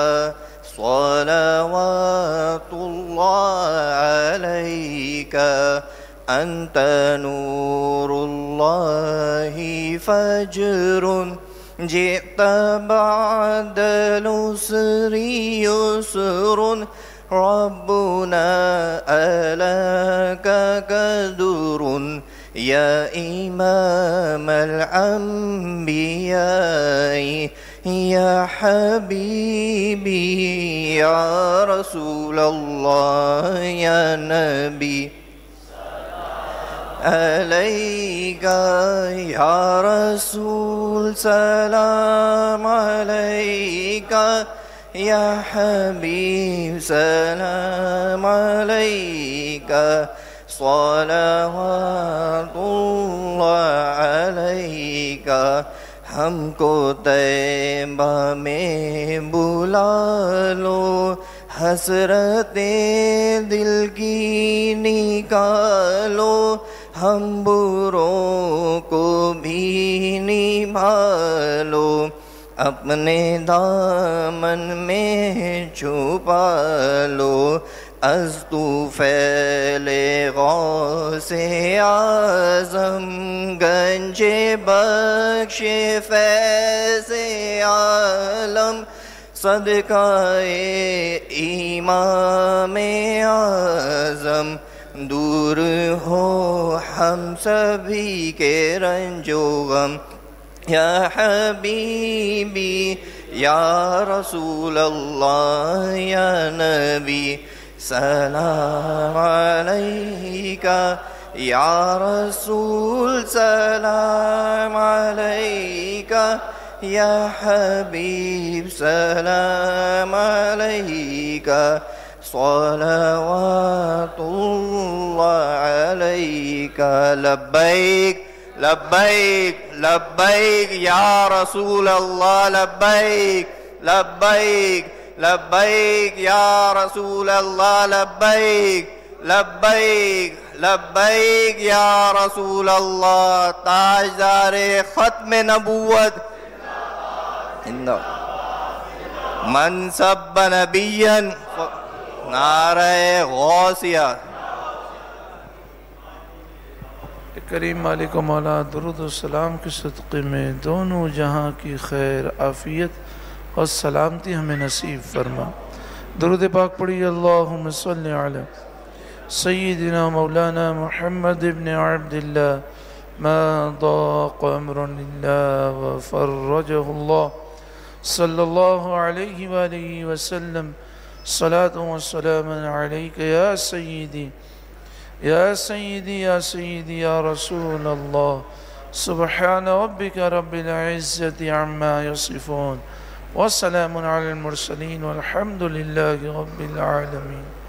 صلوات اللہ علیکہ، انت نور اللہ فجر، جئت بعد العسر يسر، ربنا ألاك قدر، يا إمام الأنبياء، يا حبيبي يا رسول الله، يا نبي عليك يا رسول سلام عليك، يا حبيب سلام عليك، صلوات الله عليك۔ ہم کو طیبہ میں بلا لو، حسرت دل کی نکالو، ہم بروں کو بھی نبھا لو، اپنے دامن میں چھپا لو، از طوفیل غوث اعظم گنج بخش فیض عالم، صدقہ امام اعظم، دور ہو ہم سبھی کے رنج و غم، یا حبیبی یا رسول اللہ یا نبی، سلام علیکہ یا رسول، سلام علیکہ یا حبیب، سلام علیکہ، صلوات اللہ علیکہ، لبیک لبیک لبیک یا رسول اللہ، لبیک لبیک لبیک یا رسول اللہ، لبیک لبیک لبیک یا رسول اللہ، تاجدار ختم نبوت، من سب نبیا، نعرہ غوثیہ۔ کریم مالک و مولا درود و سلام کے صدقے میں دونوں جہاں کی خیر عافیت اور سلامتی ہمیں نصیب فرما۔ درود پاک پڑھی، اللہم صلی علی سیدنا مولانا محمد ابن عبداللہ، ما ضاق امر اللہ وفرجہ اللہ، صلی اللہ علیہ وآلہ وسلم، صلاة و سلام علیک یا سیدی یا سیدی یا سیدی یا رسول اللہ، سبحان ربک رب العزت عما یصفون، وسلام علی المرسلین والحمد للہ رب العالمین۔